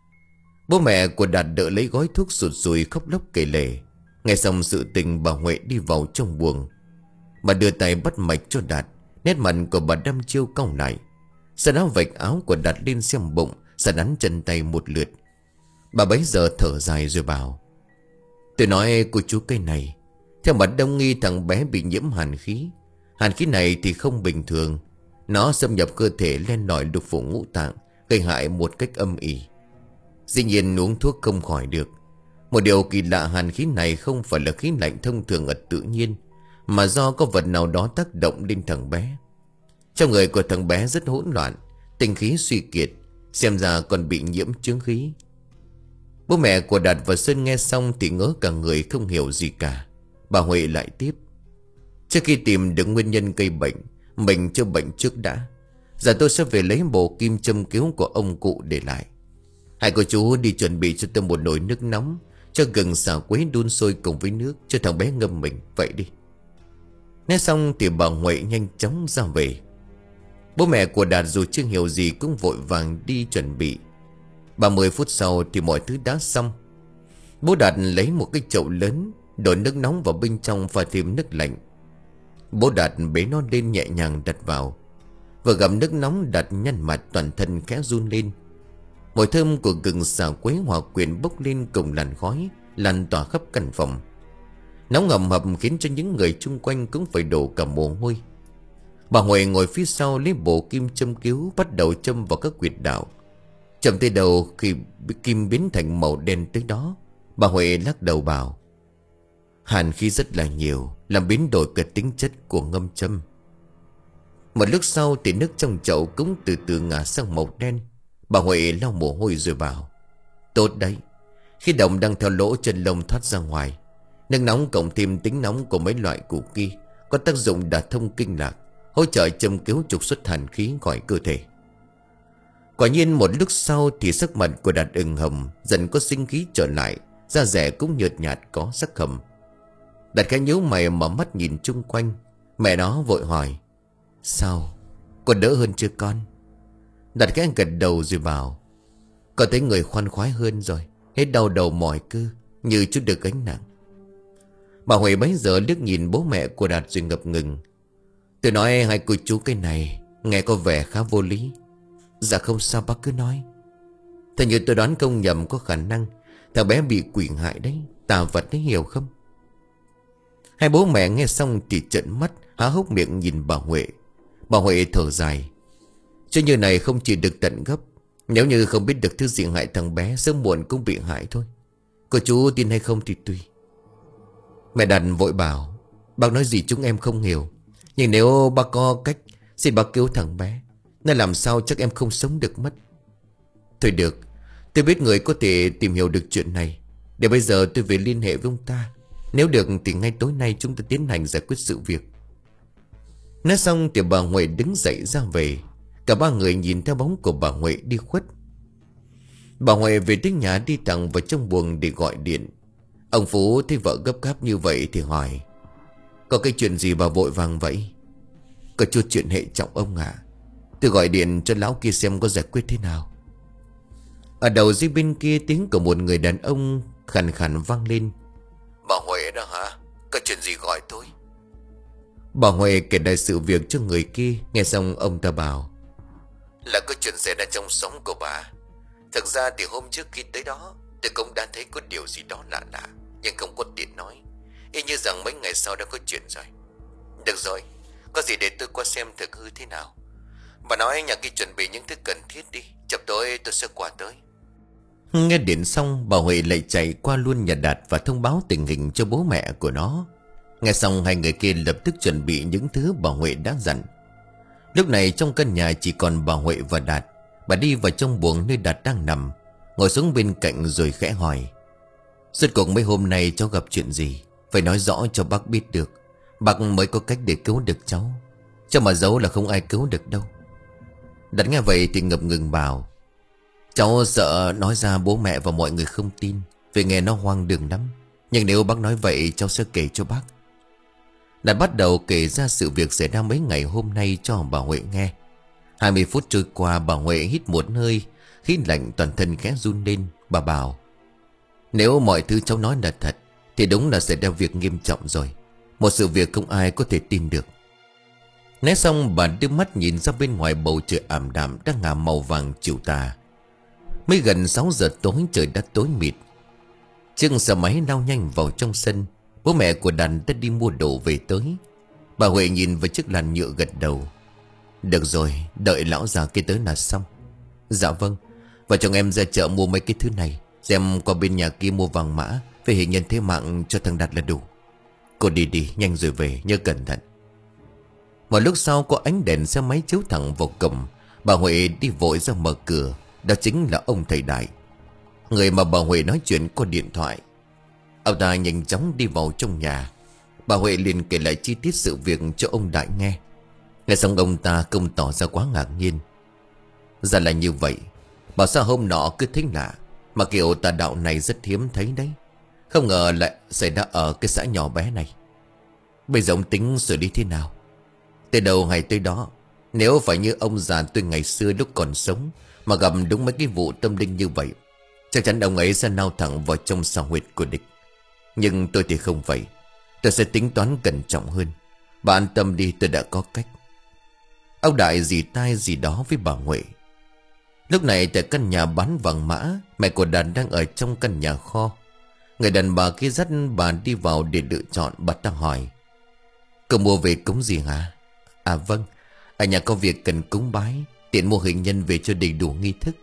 A: Bố mẹ của Đạt đỡ lấy gói thuốc sụt sùi khóc lóc kể lể. Nghe xong sự tình, bà Huệ đi vào trong buồng. Bà đưa tay bắt mạch cho Đạt. Nét mặt của bà đăm chiêu cau lại. Sau đó vạch áo của Đạt lên xem bụng, sờ nắn chân tay một lượt. Bà bấy giờ thở dài rồi bảo: tôi nói cô chú cây này, theo mặt đông nghi thằng bé bị nhiễm hàn khí. Hàn khí này thì không bình thường. Nó xâm nhập cơ thể, len lỏi lục phủ ngũ tạng, gây hại một cách âm ỉ. Dĩ nhiên uống thuốc không khỏi được. Một điều kỳ lạ, hàn khí này không phải là khí lạnh thông thường ở tự nhiên, mà do có vật nào đó tác động lên thằng bé. Trong người của thằng bé rất hỗn loạn, tinh khí suy kiệt, xem ra còn bị nhiễm chướng khí. Bố mẹ của Đạt và Sơn nghe xong thì ngỡ cả người, không hiểu gì cả. Bà Huệ lại tiếp: trước khi tìm được nguyên nhân gây bệnh, mình chữa bệnh trước đã. Giờ tôi sẽ về lấy bộ kim châm cứu của ông cụ để lại. Hai cô chú đi chuẩn bị cho tôi một nồi nước nóng, cho gừng xả quế đun sôi cùng với nước, cho thằng bé ngâm mình. Vậy đi. Nói xong thì bà Huệ nhanh chóng ra về. Bố mẹ của Đạt dù chưa hiểu gì cũng vội vàng đi chuẩn bị. Ba mươi phút sau thì mọi thứ đã xong. Bố Đạt lấy một cái chậu lớn, đổ nước nóng vào bên trong và thêm nước lạnh. Bố Đạt bế nó lên nhẹ nhàng đặt vào. Vừa gặp nước nóng, Đạt nhăn mặt, toàn thân khẽ run lên. Mùi thơm của gừng xả quế hòa quyện bốc lên cùng làn khói, lan tỏa khắp căn phòng. Nóng ngầm hập khiến cho những người chung quanh cũng phải đổ cả mồ hôi. Bà Huệ ngồi phía sau lấy bộ kim châm cứu, bắt đầu châm vào các huyệt đạo. Châm tới đầu, khi kim biến thành màu đen tới đó, bà Huệ lắc đầu bảo: hàn khí rất là nhiều, làm biến đổi cả tính chất của ngâm châm. Một lúc sau thì nước trong chậu cũng từ từ ngả sang màu đen. Bà Huệ lau mồ hôi rồi bảo: tốt đấy. Khi đồng đang theo lỗ chân lông thoát ra ngoài, nước nóng cộng thêm tính nóng của mấy loại củ kia có tác dụng đả thông kinh lạc, hỗ trợ châm cứu trục xuất hàn khí khỏi cơ thể. Quả nhiên một lúc sau thì sắc mặt của Đạt ửng hồng, dần có sinh khí trở lại, da dẻ cũng nhợt nhạt có sắc hầm. Đạt khẽ nhíu mày mà mắt nhìn chung quanh. Mẹ nó vội hỏi: sao, con đỡ hơn chưa con? Đạt khẽ gật đầu rồi bảo: con thấy người khoan khoái hơn rồi, hết đau đầu mỏi cơ, như chút được gánh nặng. Bà Huệ bấy giờ liếc nhìn bố mẹ của Đạt rồi ngập ngừng: tôi nói hai cô chú cái này nghe có vẻ khá vô lý. Dạ không sao, bác cứ nói. Theo như tôi đoán không nhầm, có khả năng thằng bé bị quỷ hại đấy, tà vật đấy, hiểu không? Hai bố mẹ nghe xong thì trợn mắt há hốc miệng nhìn bà Huệ. Bà Huệ thở dài: chuyện như này không chỉ được tận gấp. Nếu như không biết được thứ gì hại thằng bé, sớm muộn cũng bị hại thôi. Cô chú tin hay không thì tùy. Mẹ Đạt vội bảo: bác nói gì chúng em không hiểu, nhưng nếu bác có cách, xin bác cứu thằng bé. Nó làm sao chắc em không sống được mất. Thôi được, tôi biết người có thể tìm hiểu được chuyện này. Để bây giờ tôi về liên hệ với ông ta. Nếu được thì ngay tối nay chúng ta tiến hành giải quyết sự việc. Nói xong thì bà Huệ đứng dậy ra về. Cả ba người nhìn theo bóng của bà Huệ đi khuất. Bà Huệ về đến nhà đi thẳng vào trong buồng để gọi điện. Ông Phú thấy vợ gấp gáp như vậy thì hỏi: có cái chuyện gì bà vội vàng vậy? Có chút chuyện hệ trọng ông ạ. Tôi gọi điện cho lão kia xem có giải quyết thế nào. Ở đầu dưới bên kia tiếng của một người đàn ông khàn khàn vang lên: bà Huệ đó hả? Có chuyện gì gọi tôi? Bà Huệ kể lại sự việc cho người kia. Nghe xong ông ta bảo là có chuyện xảy ra trong sống của bà. Thực ra thì hôm trước khi tới đó tôi cũng đã thấy có điều gì đó lạ lạ, nhưng không có tiện nói, y như rằng mấy ngày sau đã có chuyện rồi. Được rồi, có gì để tôi qua xem thực hư thế nào. Bà nói nhà kia chuẩn bị những thứ cần thiết đi, chập tối tôi sẽ qua tới. Nghe điện xong, bà Huệ lại chạy qua luôn nhà Đạt và thông báo tình hình cho bố mẹ của nó. Nghe xong, hai người kia lập tức chuẩn bị những thứ bà Huệ đã dặn. Lúc này trong căn nhà chỉ còn bà Huệ và Đạt. Bà đi vào trong buồng nơi Đạt đang nằm, ngồi xuống bên cạnh rồi khẽ hỏi: Rốt cuộc mấy hôm nay cháu gặp chuyện gì? Phải nói rõ cho bác biết được, bác mới có cách để cứu được cháu. Cháu mà giấu là không ai cứu được đâu. Đạt nghe vậy thì ngập ngừng bảo: Cháu sợ nói ra bố mẹ và mọi người không tin, vì nghe nó hoang đường lắm. Nhưng nếu bác nói vậy cháu sẽ kể cho bác. Đạt bắt đầu kể ra sự việc xảy ra mấy ngày hôm nay cho bà Huệ nghe. Hai mươi phút trôi qua, bà Huệ hít một hơi, khí lạnh toàn thân khẽ run lên. Bà bảo: Nếu mọi thứ cháu nói là thật thì đúng là xảy ra việc nghiêm trọng rồi. Một sự việc không ai có thể tin được. Nói xong bà đưa mắt nhìn ra bên ngoài bầu trời ảm đạm đang ngả màu vàng chiều tà. Mới gần sáu giờ tối trời đã tối mịt. Chiếc xe máy lao nhanh vào trong sân. Bố mẹ của Đàn đã đi mua đồ về tới. Bà Huệ nhìn vào chiếc làn nhựa gật đầu: Được rồi, đợi lão già kia tới là xong. Dạ vâng. Và chồng em ra chợ mua mấy cái thứ này, xem qua bên nhà kia mua vàng mã về hình nhân thế mạng cho thằng Đạt là đủ. Cô đi đi, nhanh rồi về, nhớ cẩn thận. Một lúc sau có ánh đèn xe máy chiếu thẳng vào cổng. Bà Huệ đi vội ra mở cửa. Đó chính là ông thầy Đại, người mà bà Huệ nói chuyện qua điện thoại. Ông ta nhanh chóng đi vào trong nhà. Bà Huệ liền kể lại chi tiết sự việc cho ông Đại nghe. Nghe xong ông ta không tỏ ra quá ngạc nhiên. Ra là như vậy. Bảo sao hôm nọ cứ thấy lạ, mà kiểu tà đạo này rất hiếm thấy đấy. Không ngờ lại xảy ra ở cái xã nhỏ bé này. Bây giờ ông tính xử lý thế nào? Tới đầu ngày tới đó. Nếu phải như ông già tôi ngày xưa lúc còn sống mà gặp đúng mấy cái vụ tâm linh như vậy, chắc chắn ông ấy sẽ lao thẳng vào trong xào huyệt của địch. Nhưng tôi thì không vậy. Tôi sẽ tính toán cẩn trọng hơn. Bà an tâm đi, tôi đã có cách. Ông Đại dì tai gì đó với bà Huệ. Lúc này tại căn nhà bán vàng mã, mẹ của Đàn đang ở trong căn nhà kho. Người đàn bà kia dắt bà đi vào để lựa chọn. Bà ta hỏi: Cậu mua về cúng gì hả? À vâng, ở nhà có việc cần cúng bái, tiện mua hình nhân về cho đầy đủ nghi thức.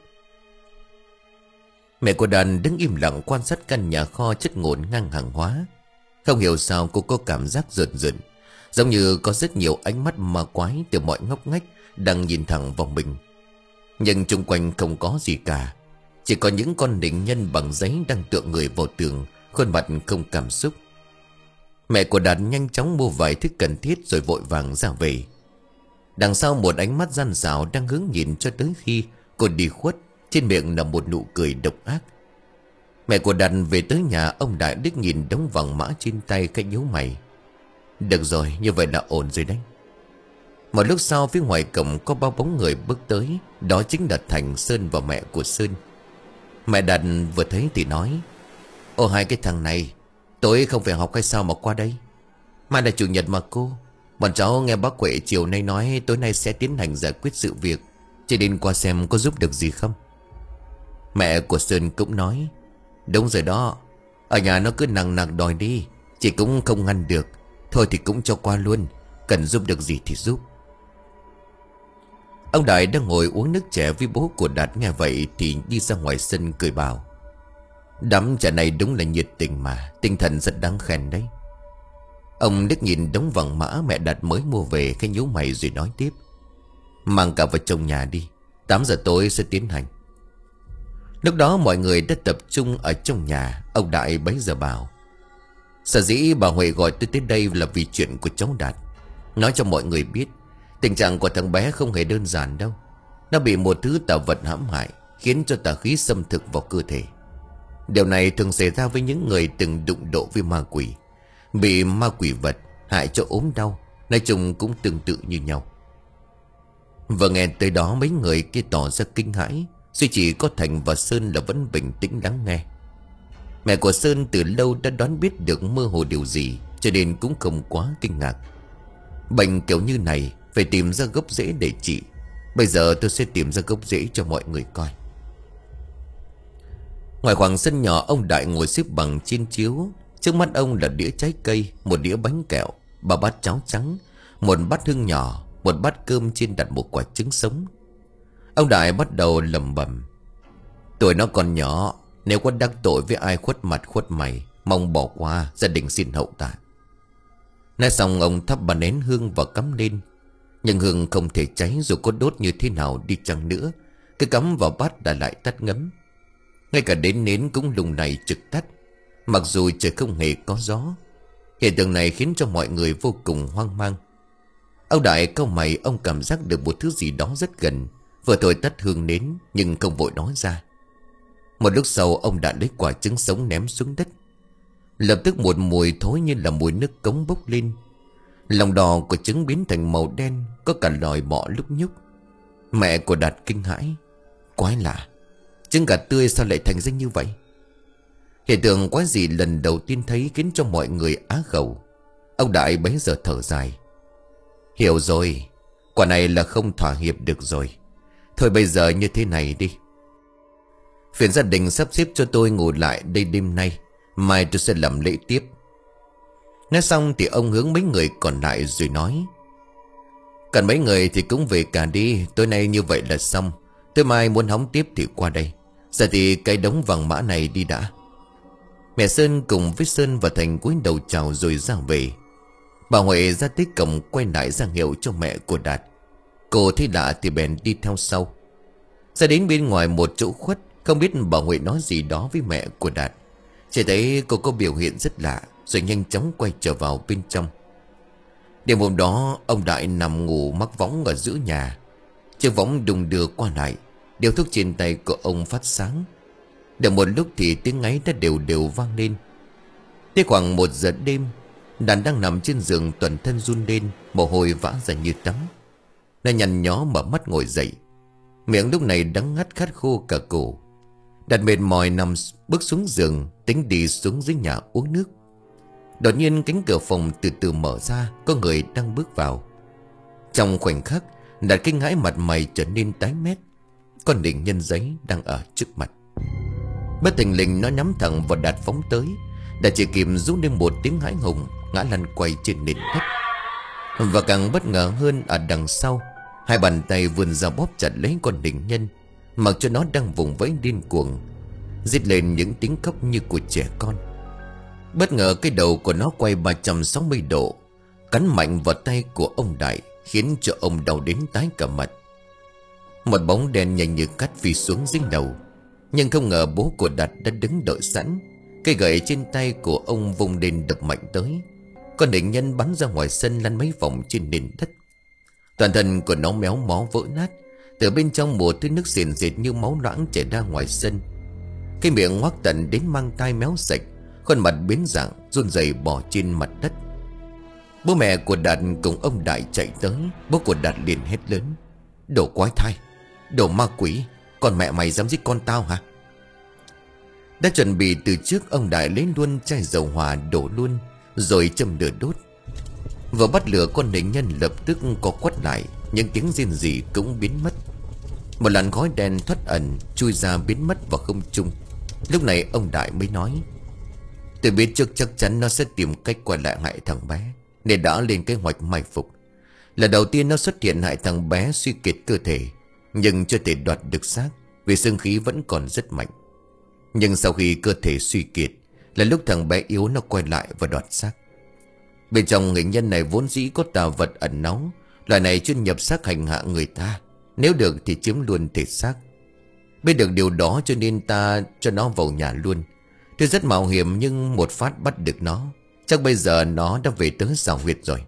A: Mẹ của Đàn đứng im lặng quan sát căn nhà kho chất ngổn ngang hàng hóa. Không hiểu sao cô có cảm giác rợn rợn, giống như có rất nhiều ánh mắt ma quái từ mọi ngóc ngách đang nhìn thẳng vào mình. Nhưng xung quanh không có gì cả. Chỉ có những con định nhân bằng giấy đang tựa người vào tường, khuôn mặt không cảm xúc. Mẹ của Đạt nhanh chóng mua vài thứ cần thiết rồi vội vàng ra về. Đằng sau một ánh mắt gian xảo đang hướng nhìn cho tới khi cô đi khuất. Trên miệng là một nụ cười độc ác. Mẹ của Đạt về tới nhà, ông Đại đích nhìn đống vàng mã trên tay cái nhíu mày. Được rồi, như vậy là ổn rồi đấy. Một lúc sau phía ngoài cổng có ba bóng người bước tới. Đó chính là Thành, Sơn và mẹ của Sơn. Mẹ Đạt vừa thấy thì nói: Ô hai cái thằng này, tối không phải học hay sao mà qua đây? Mai là chủ nhật mà cô. Bọn cháu nghe bác Quệ chiều nay nói tối nay sẽ tiến hành giải quyết sự việc, chỉ đến qua xem có giúp được gì không. Mẹ của Sơn cũng nói: Đúng rồi đó, ở nhà nó cứ nằng nặc đòi đi, chị cũng không ngăn được. Thôi thì cũng cho qua luôn, cần giúp được gì thì giúp. Ông Đại đang ngồi uống nước chè với bố của Đạt nghe vậy thì đi ra ngoài sân cười bảo: Đám trẻ này đúng là nhiệt tình mà, tinh thần rất đáng khen đấy. Ông liếc nhìn đống vàng mã mẹ Đạt mới mua về, cái nhíu mày rồi nói tiếp: Mang cả vào trong nhà đi, tám giờ tối sẽ tiến hành. Lúc đó mọi người đã tập trung ở trong nhà. Ông Đại bấy giờ bảo: Sở dĩ bà Huệ gọi tôi tới đây là vì chuyện của cháu Đạt. Nói cho mọi người biết, tình trạng của thằng bé không hề đơn giản đâu. Nó bị một thứ tà vật hãm hại, khiến cho tà khí xâm thực vào cơ thể. Điều này thường xảy ra với những người từng đụng độ với ma quỷ, bị ma quỷ vật hại cho ốm đau. Nói chung cũng tương tự như nhau. Và nghe tới đó mấy người kia tỏ ra kinh hãi, duy chỉ có Thành và Sơn là vẫn bình tĩnh lắng nghe. Mẹ của Sơn từ lâu đã đoán biết được mơ hồ điều gì, cho nên cũng không quá kinh ngạc. Bệnh kiểu như này phải tìm ra gốc rễ để trị. Bây giờ tôi sẽ tìm ra gốc rễ cho mọi người coi. Ngoài khoảng sân nhỏ, ông Đại ngồi xếp bằng trên chiếu. Trước mắt ông là đĩa trái cây, một đĩa bánh kẹo, ba bát cháo trắng, một bát hương nhỏ, một bát cơm trên đặt một quả trứng sống. Ông Đại bắt đầu lẩm bẩm: tuổi nó còn nhỏ, nếu có đắc tội với ai khuất mặt khuất mày, mong bỏ qua, gia đình xin hậu tạ. Nói xong ông thắp ba nén hương và cắm lên. Nhưng hương không thể cháy, dù có đốt như thế nào đi chăng nữa, cái cắm vào bát đã lại tắt ngấm. Ngay cả đến nến cũng lùng này trực tắt, mặc dù trời không hề có gió. Hiện tượng này khiến cho mọi người vô cùng hoang mang. Ông Đại cau mày, ông cảm giác được một thứ gì đó rất gần, vừa thổi tắt hương nến nhưng không vội nói ra. Một lúc sau ông đã lấy quả trứng sống ném xuống đất. Lập tức một mùi thối như là mùi nước cống bốc lên. Lòng đỏ của trứng biến thành màu đen, có cả lòi bọ lúc nhúc. Mẹ của Đạt kinh hãi: quái lạ, trứng gà tươi sao lại thành ra như vậy? Hiện tượng quái gì lần đầu tiên thấy khiến cho mọi người á khẩu. Ông Đại bấy giờ thở dài: hiểu rồi, quả này là không thỏa hiệp được rồi. Thôi bây giờ như thế này đi, phiền gia đình sắp xếp cho tôi ngủ lại đây đêm nay, mai tôi sẽ làm lễ tiếp. Nói xong thì ông hướng mấy người còn lại rồi nói: cần mấy người thì cũng về cả đi, tối nay như vậy là xong. Tối mai muốn hóng tiếp thì qua đây. Giờ thì cái đống vàng mã này đi đã. Mẹ Sơn cùng với Sơn và Thành cúi đầu chào rồi ra về. Bà Huệ ra tới cổng quay lại ra hiệu cho mẹ của Đạt. Cô thấy lạ thì bèn đi theo sau. Ra đến bên ngoài một chỗ khuất, không biết bà Huệ nói gì đó với mẹ của Đạt. Chỉ thấy cô có biểu hiện rất lạ, rồi nhanh chóng quay trở vào bên trong. Đêm hôm đó ông Đại nằm ngủ mắc võng ở giữa nhà. Chiếc võng đùng đưa qua lại, điếu thuốc trên tay của ông phát sáng. Được một lúc thì tiếng ngáy đã đều đều vang lên. Tới khoảng một giờ đêm, Đàn đang nằm trên giường toàn thân run lên, mồ hôi vã ra như tắm. Nó nhăn nhó mở mắt ngồi dậy, miệng lúc này đắng ngắt khát khô cả cổ. Đạt mệt mỏi nằm bước xuống giường, tính đi xuống dưới nhà uống nước. Đột nhiên cánh cửa phòng từ từ mở ra, có người đang bước vào. Trong khoảnh khắc, Đạt kinh hãi, mặt mày trở nên tái mét. Con định nhân giấy đang ở trước mặt. Bất thình lình nó nhắm thẳng vào Đạt phóng tới. Đạt chỉ kịp rú lên một tiếng hãi hùng, ngã lăn quay trên nền đất. Và càng bất ngờ hơn, ở đằng sau, hai bàn tay vươn ra bóp chặt lấy con định nhân, mặc cho nó đang vùng vẫy điên cuồng, rít lên những tiếng khóc như của trẻ con. Bất ngờ cái đầu của nó quay ba trăm sáu mươi độ, cắn mạnh vào tay của ông Đại, khiến cho ông đau đến tái cả mặt. Một bóng đen nhanh như cắt phi xuống dưới đầu. Nhưng không ngờ bố của Đạt đã đứng đợi sẵn. Cây gậy trên tay của ông vung lên đập mạnh tới. Con định nhân bắn ra ngoài sân, lăn mấy vòng trên nền đất. Toàn thân của nó méo mó vỡ nát. Từ bên trong một thứ nước xiền dệt như máu loãng chảy ra ngoài sân. Cái miệng ngoác tận đến mang tai méo sạch, khuôn mặt biến dạng run rẩy bò trên mặt đất. Bố mẹ của Đạt cùng ông Đại chạy tới. Bố của Đạt liền hét lớn: đồ quái thai, đồ ma quỷ, con mẹ mày dám giết con tao hả? Đã chuẩn bị từ trước, ông Đại lấy luôn chai dầu hỏa đổ luôn, rồi châm lửa đốt. Vừa bắt lửa, con định nhân lập tức co quắt lại, những tiếng rên rỉ cũng biến mất. Một làn khói đen thoát ẩn chui ra biến mất vào không trung. Lúc này ông Đại mới nói: tôi biết trước chắc chắn nó sẽ tìm cách quay lại hại thằng bé, nên đã lên kế hoạch mai phục. Lần đầu tiên nó xuất hiện hại thằng bé suy kiệt cơ thể, nhưng chưa thể đoạt được xác, vì xương khí vẫn còn rất mạnh. Nhưng sau khi cơ thể suy kiệt là lúc thằng bé yếu nó quay lại và đoạt xác. Bên trong hình nhân này vốn dĩ có tà vật ẩn náu. Loài này chuyên nhập xác hành hạ người ta, nếu được thì chiếm luôn thể xác. Biết được điều đó cho nên ta cho nó vào nhà luôn. Tuy rất mạo hiểm nhưng một phát bắt được nó, chắc bây giờ nó đã về tới xào huyệt rồi.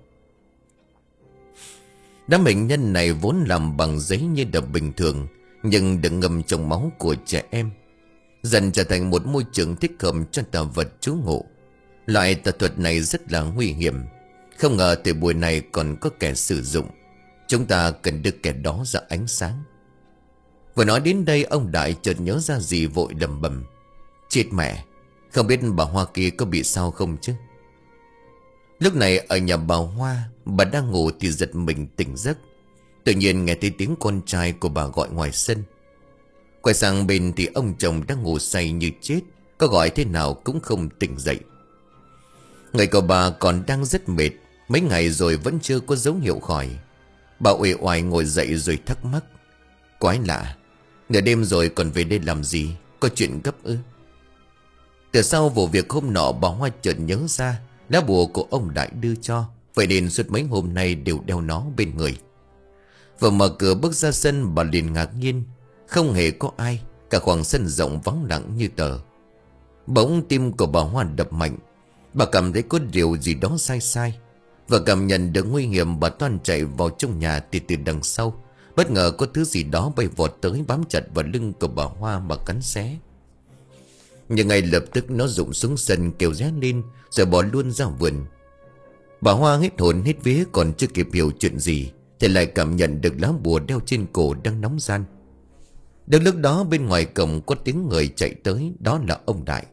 A: Đám bệnh nhân này vốn làm bằng giấy như đập bình thường, nhưng được ngâm trong máu của trẻ em, dần trở thành một môi trường thích hợp cho tà vật trú ngụ. Loại tà thuật này rất là nguy hiểm. Không ngờ từ buổi này còn có kẻ sử dụng. Chúng ta cần đưa kẻ đó ra ánh sáng. Vừa nói đến đây, ông Đại chợt nhớ ra gì, vội lẩm bẩm: chết mẹ, không biết bà Hoa kia có bị sao không chứ? Lúc này ở nhà bà Hoa, bà đang ngủ thì giật mình tỉnh giấc. Tự nhiên nghe thấy tiếng con trai của bà gọi ngoài sân. Quay sang bên thì ông chồng đang ngủ say như chết, có gọi thế nào cũng không tỉnh dậy. Người của bà còn đang rất mệt, mấy ngày rồi vẫn chưa có dấu hiệu khỏi. Bà uể oải ngồi dậy rồi thắc mắc. Quái lạ, nửa đêm rồi còn về đây làm gì, có chuyện gấp ư? Từ sau vụ việc hôm nọ, bà Hoa chợt nhớ ra lá bùa của ông Đại đưa cho, vậy nên suốt mấy hôm nay đều đeo nó bên người. Vừa mở cửa bước ra sân, bà liền ngạc nhiên. Không hề có ai, cả khoảng sân rộng vắng lặng như tờ. Bỗng tim của bà Hoa đập mạnh. Bà cảm thấy có điều gì đó sai sai. Và cảm nhận được nguy hiểm, bà toan chạy vào trong nhà thì từ đằng sau bất ngờ có thứ gì đó bay vọt tới, bám chặt vào lưng của bà Hoa mà cắn xé. Nhưng ngay lập tức nó rụng xuống sân kêu ré lên, rồi bỏ luôn ra vườn. Bà Hoa hết hồn hết vía, còn chưa kịp hiểu chuyện gì thì lại cảm nhận được lá bùa đeo trên cổ đang nóng ran. Đến lúc đó bên ngoài cổng có tiếng người chạy tới, đó là ông Đại.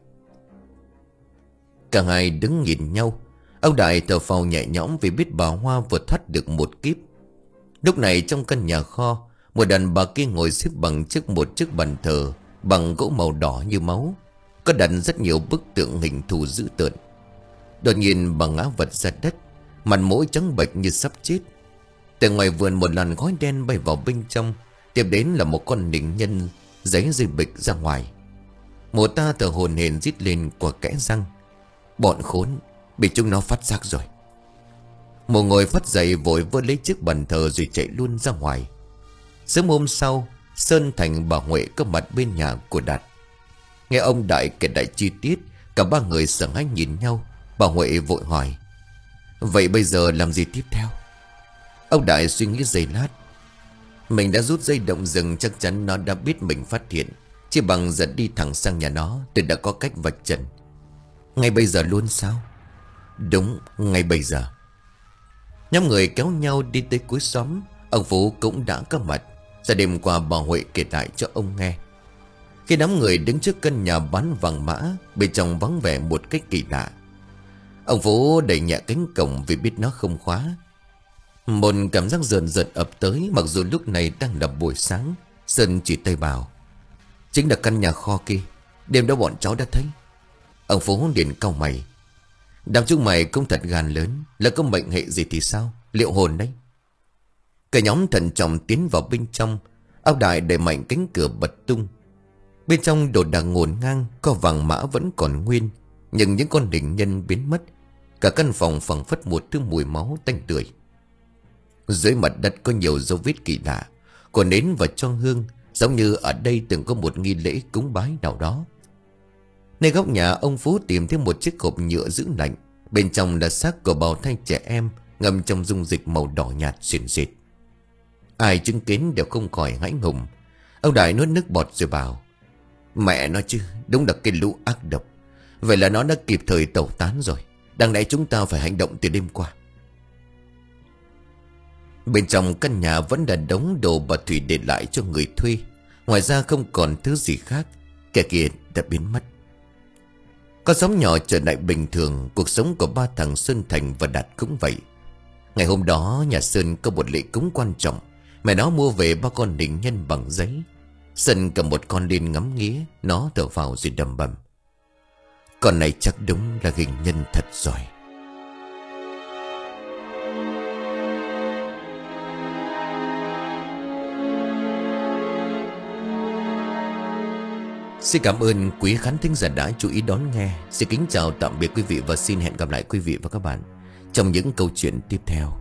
A: Cả hai đứng nhìn nhau. Ông Đại thở phào nhẹ nhõm vì biết bà Hoa vừa thoát được một kiếp. Lúc này trong căn nhà kho, một đàn bà kia ngồi xếp bằng trước một chiếc bàn thờ bằng gỗ màu đỏ như máu, có đặt rất nhiều bức tượng hình thù dữ tợn. Đột nhiên bà ngã vật ra đất, mặt mũi trắng bệch như sắp chết. Từ ngoài vườn một làn khói đen bay vào bên trong, tiếp đến là một con nịnh nhân giấy rơi bịch ra ngoài. Một ta thở hổn hển rít lên qua kẽ răng. Bọn khốn, bị chúng nó phát giác rồi. Một người phát dậy vội vơ lấy chiếc bàn thờ rồi chạy luôn ra ngoài. Sớm hôm sau, Sơn Thành, bà Huệ có mặt bên nhà của Đạt. Nghe ông Đại kể đại chi tiết, cả ba người sợ hãi nhìn nhau. Bà Huệ vội hỏi: vậy bây giờ làm gì tiếp theo? Ông Đại suy nghĩ giây lát. Mình đã rút dây động rừng, chắc chắn nó đã biết mình phát hiện. Chỉ bằng dẫn đi thẳng sang nhà nó, tôi đã có cách vạch trần. Ngay bây giờ luôn sao? Đúng, ngay bây giờ. Nhóm người kéo nhau đi tới cuối xóm. Ông Phú cũng đã có mặt. Ra đêm qua bà Huệ kể lại cho ông nghe. Khi đám người đứng trước căn nhà bán vàng mã, bên trong vắng vẻ một cách kỳ lạ. Ông Phú đẩy nhẹ cánh cổng vì biết nó không khóa. Một cảm giác rợn rợn ập tới, mặc dù lúc này đang là buổi sáng. Sơn chỉ tay bảo: chính là căn nhà kho kia, đêm đó bọn cháu đã thấy. Ông Phú liền cau mày: đám chúng mày cũng thật gan lớn, là có mệnh hệ gì thì sao, liệu hồn đấy. Cả nhóm thận trọng tiến vào bên trong. Ông Đại đẩy mạnh cánh cửa bật tung. Bên trong đồ đạc ngổn ngang, có vàng mã vẫn còn nguyên, nhưng những con đỉnh nhân biến mất. Cả căn phòng phảng phất một thứ mùi máu tanh tưởi. Dưới mặt đất có nhiều dấu vết kỳ lạ, còn nến và cho hương, giống như ở đây từng có một nghi lễ cúng bái nào đó. Nơi góc nhà, ông Phú tìm thấy một chiếc hộp nhựa giữ lạnh. Bên trong là xác của bào thai trẻ em ngâm trong dung dịch màu đỏ nhạt xỉn xịt. Ai chứng kiến đều không khỏi hãi hùng. Ông Đại nuốt nước bọt rồi bảo: mẹ nó chứ, đúng là cái lũ ác độc. Vậy là nó đã kịp thời tẩu tán rồi. Đáng lẽ chúng ta phải hành động từ đêm qua. Bên trong căn nhà vẫn là đống đồ bà Thủy để lại cho người thuê. Ngoài ra không còn thứ gì khác. Kẻ kia đã biến mất. Con xóm nhỏ trở lại bình thường. Cuộc sống của ba thằng Sơn Thành và Đạt cũng vậy. Ngày hôm đó nhà Sơn có một lễ cúng quan trọng. Mẹ nó mua về ba con đỉnh nhân bằng giấy. Sơn cầm một con lên ngắm nghía. Nó thở vào rồi đầm bầm: con này chắc đúng là hình nhân thật rồi. Xin cảm ơn quý khán thính giả đã chú ý đón nghe. Xin kính chào tạm biệt quý vị và xin hẹn gặp lại quý vị và các bạn trong những câu chuyện tiếp theo.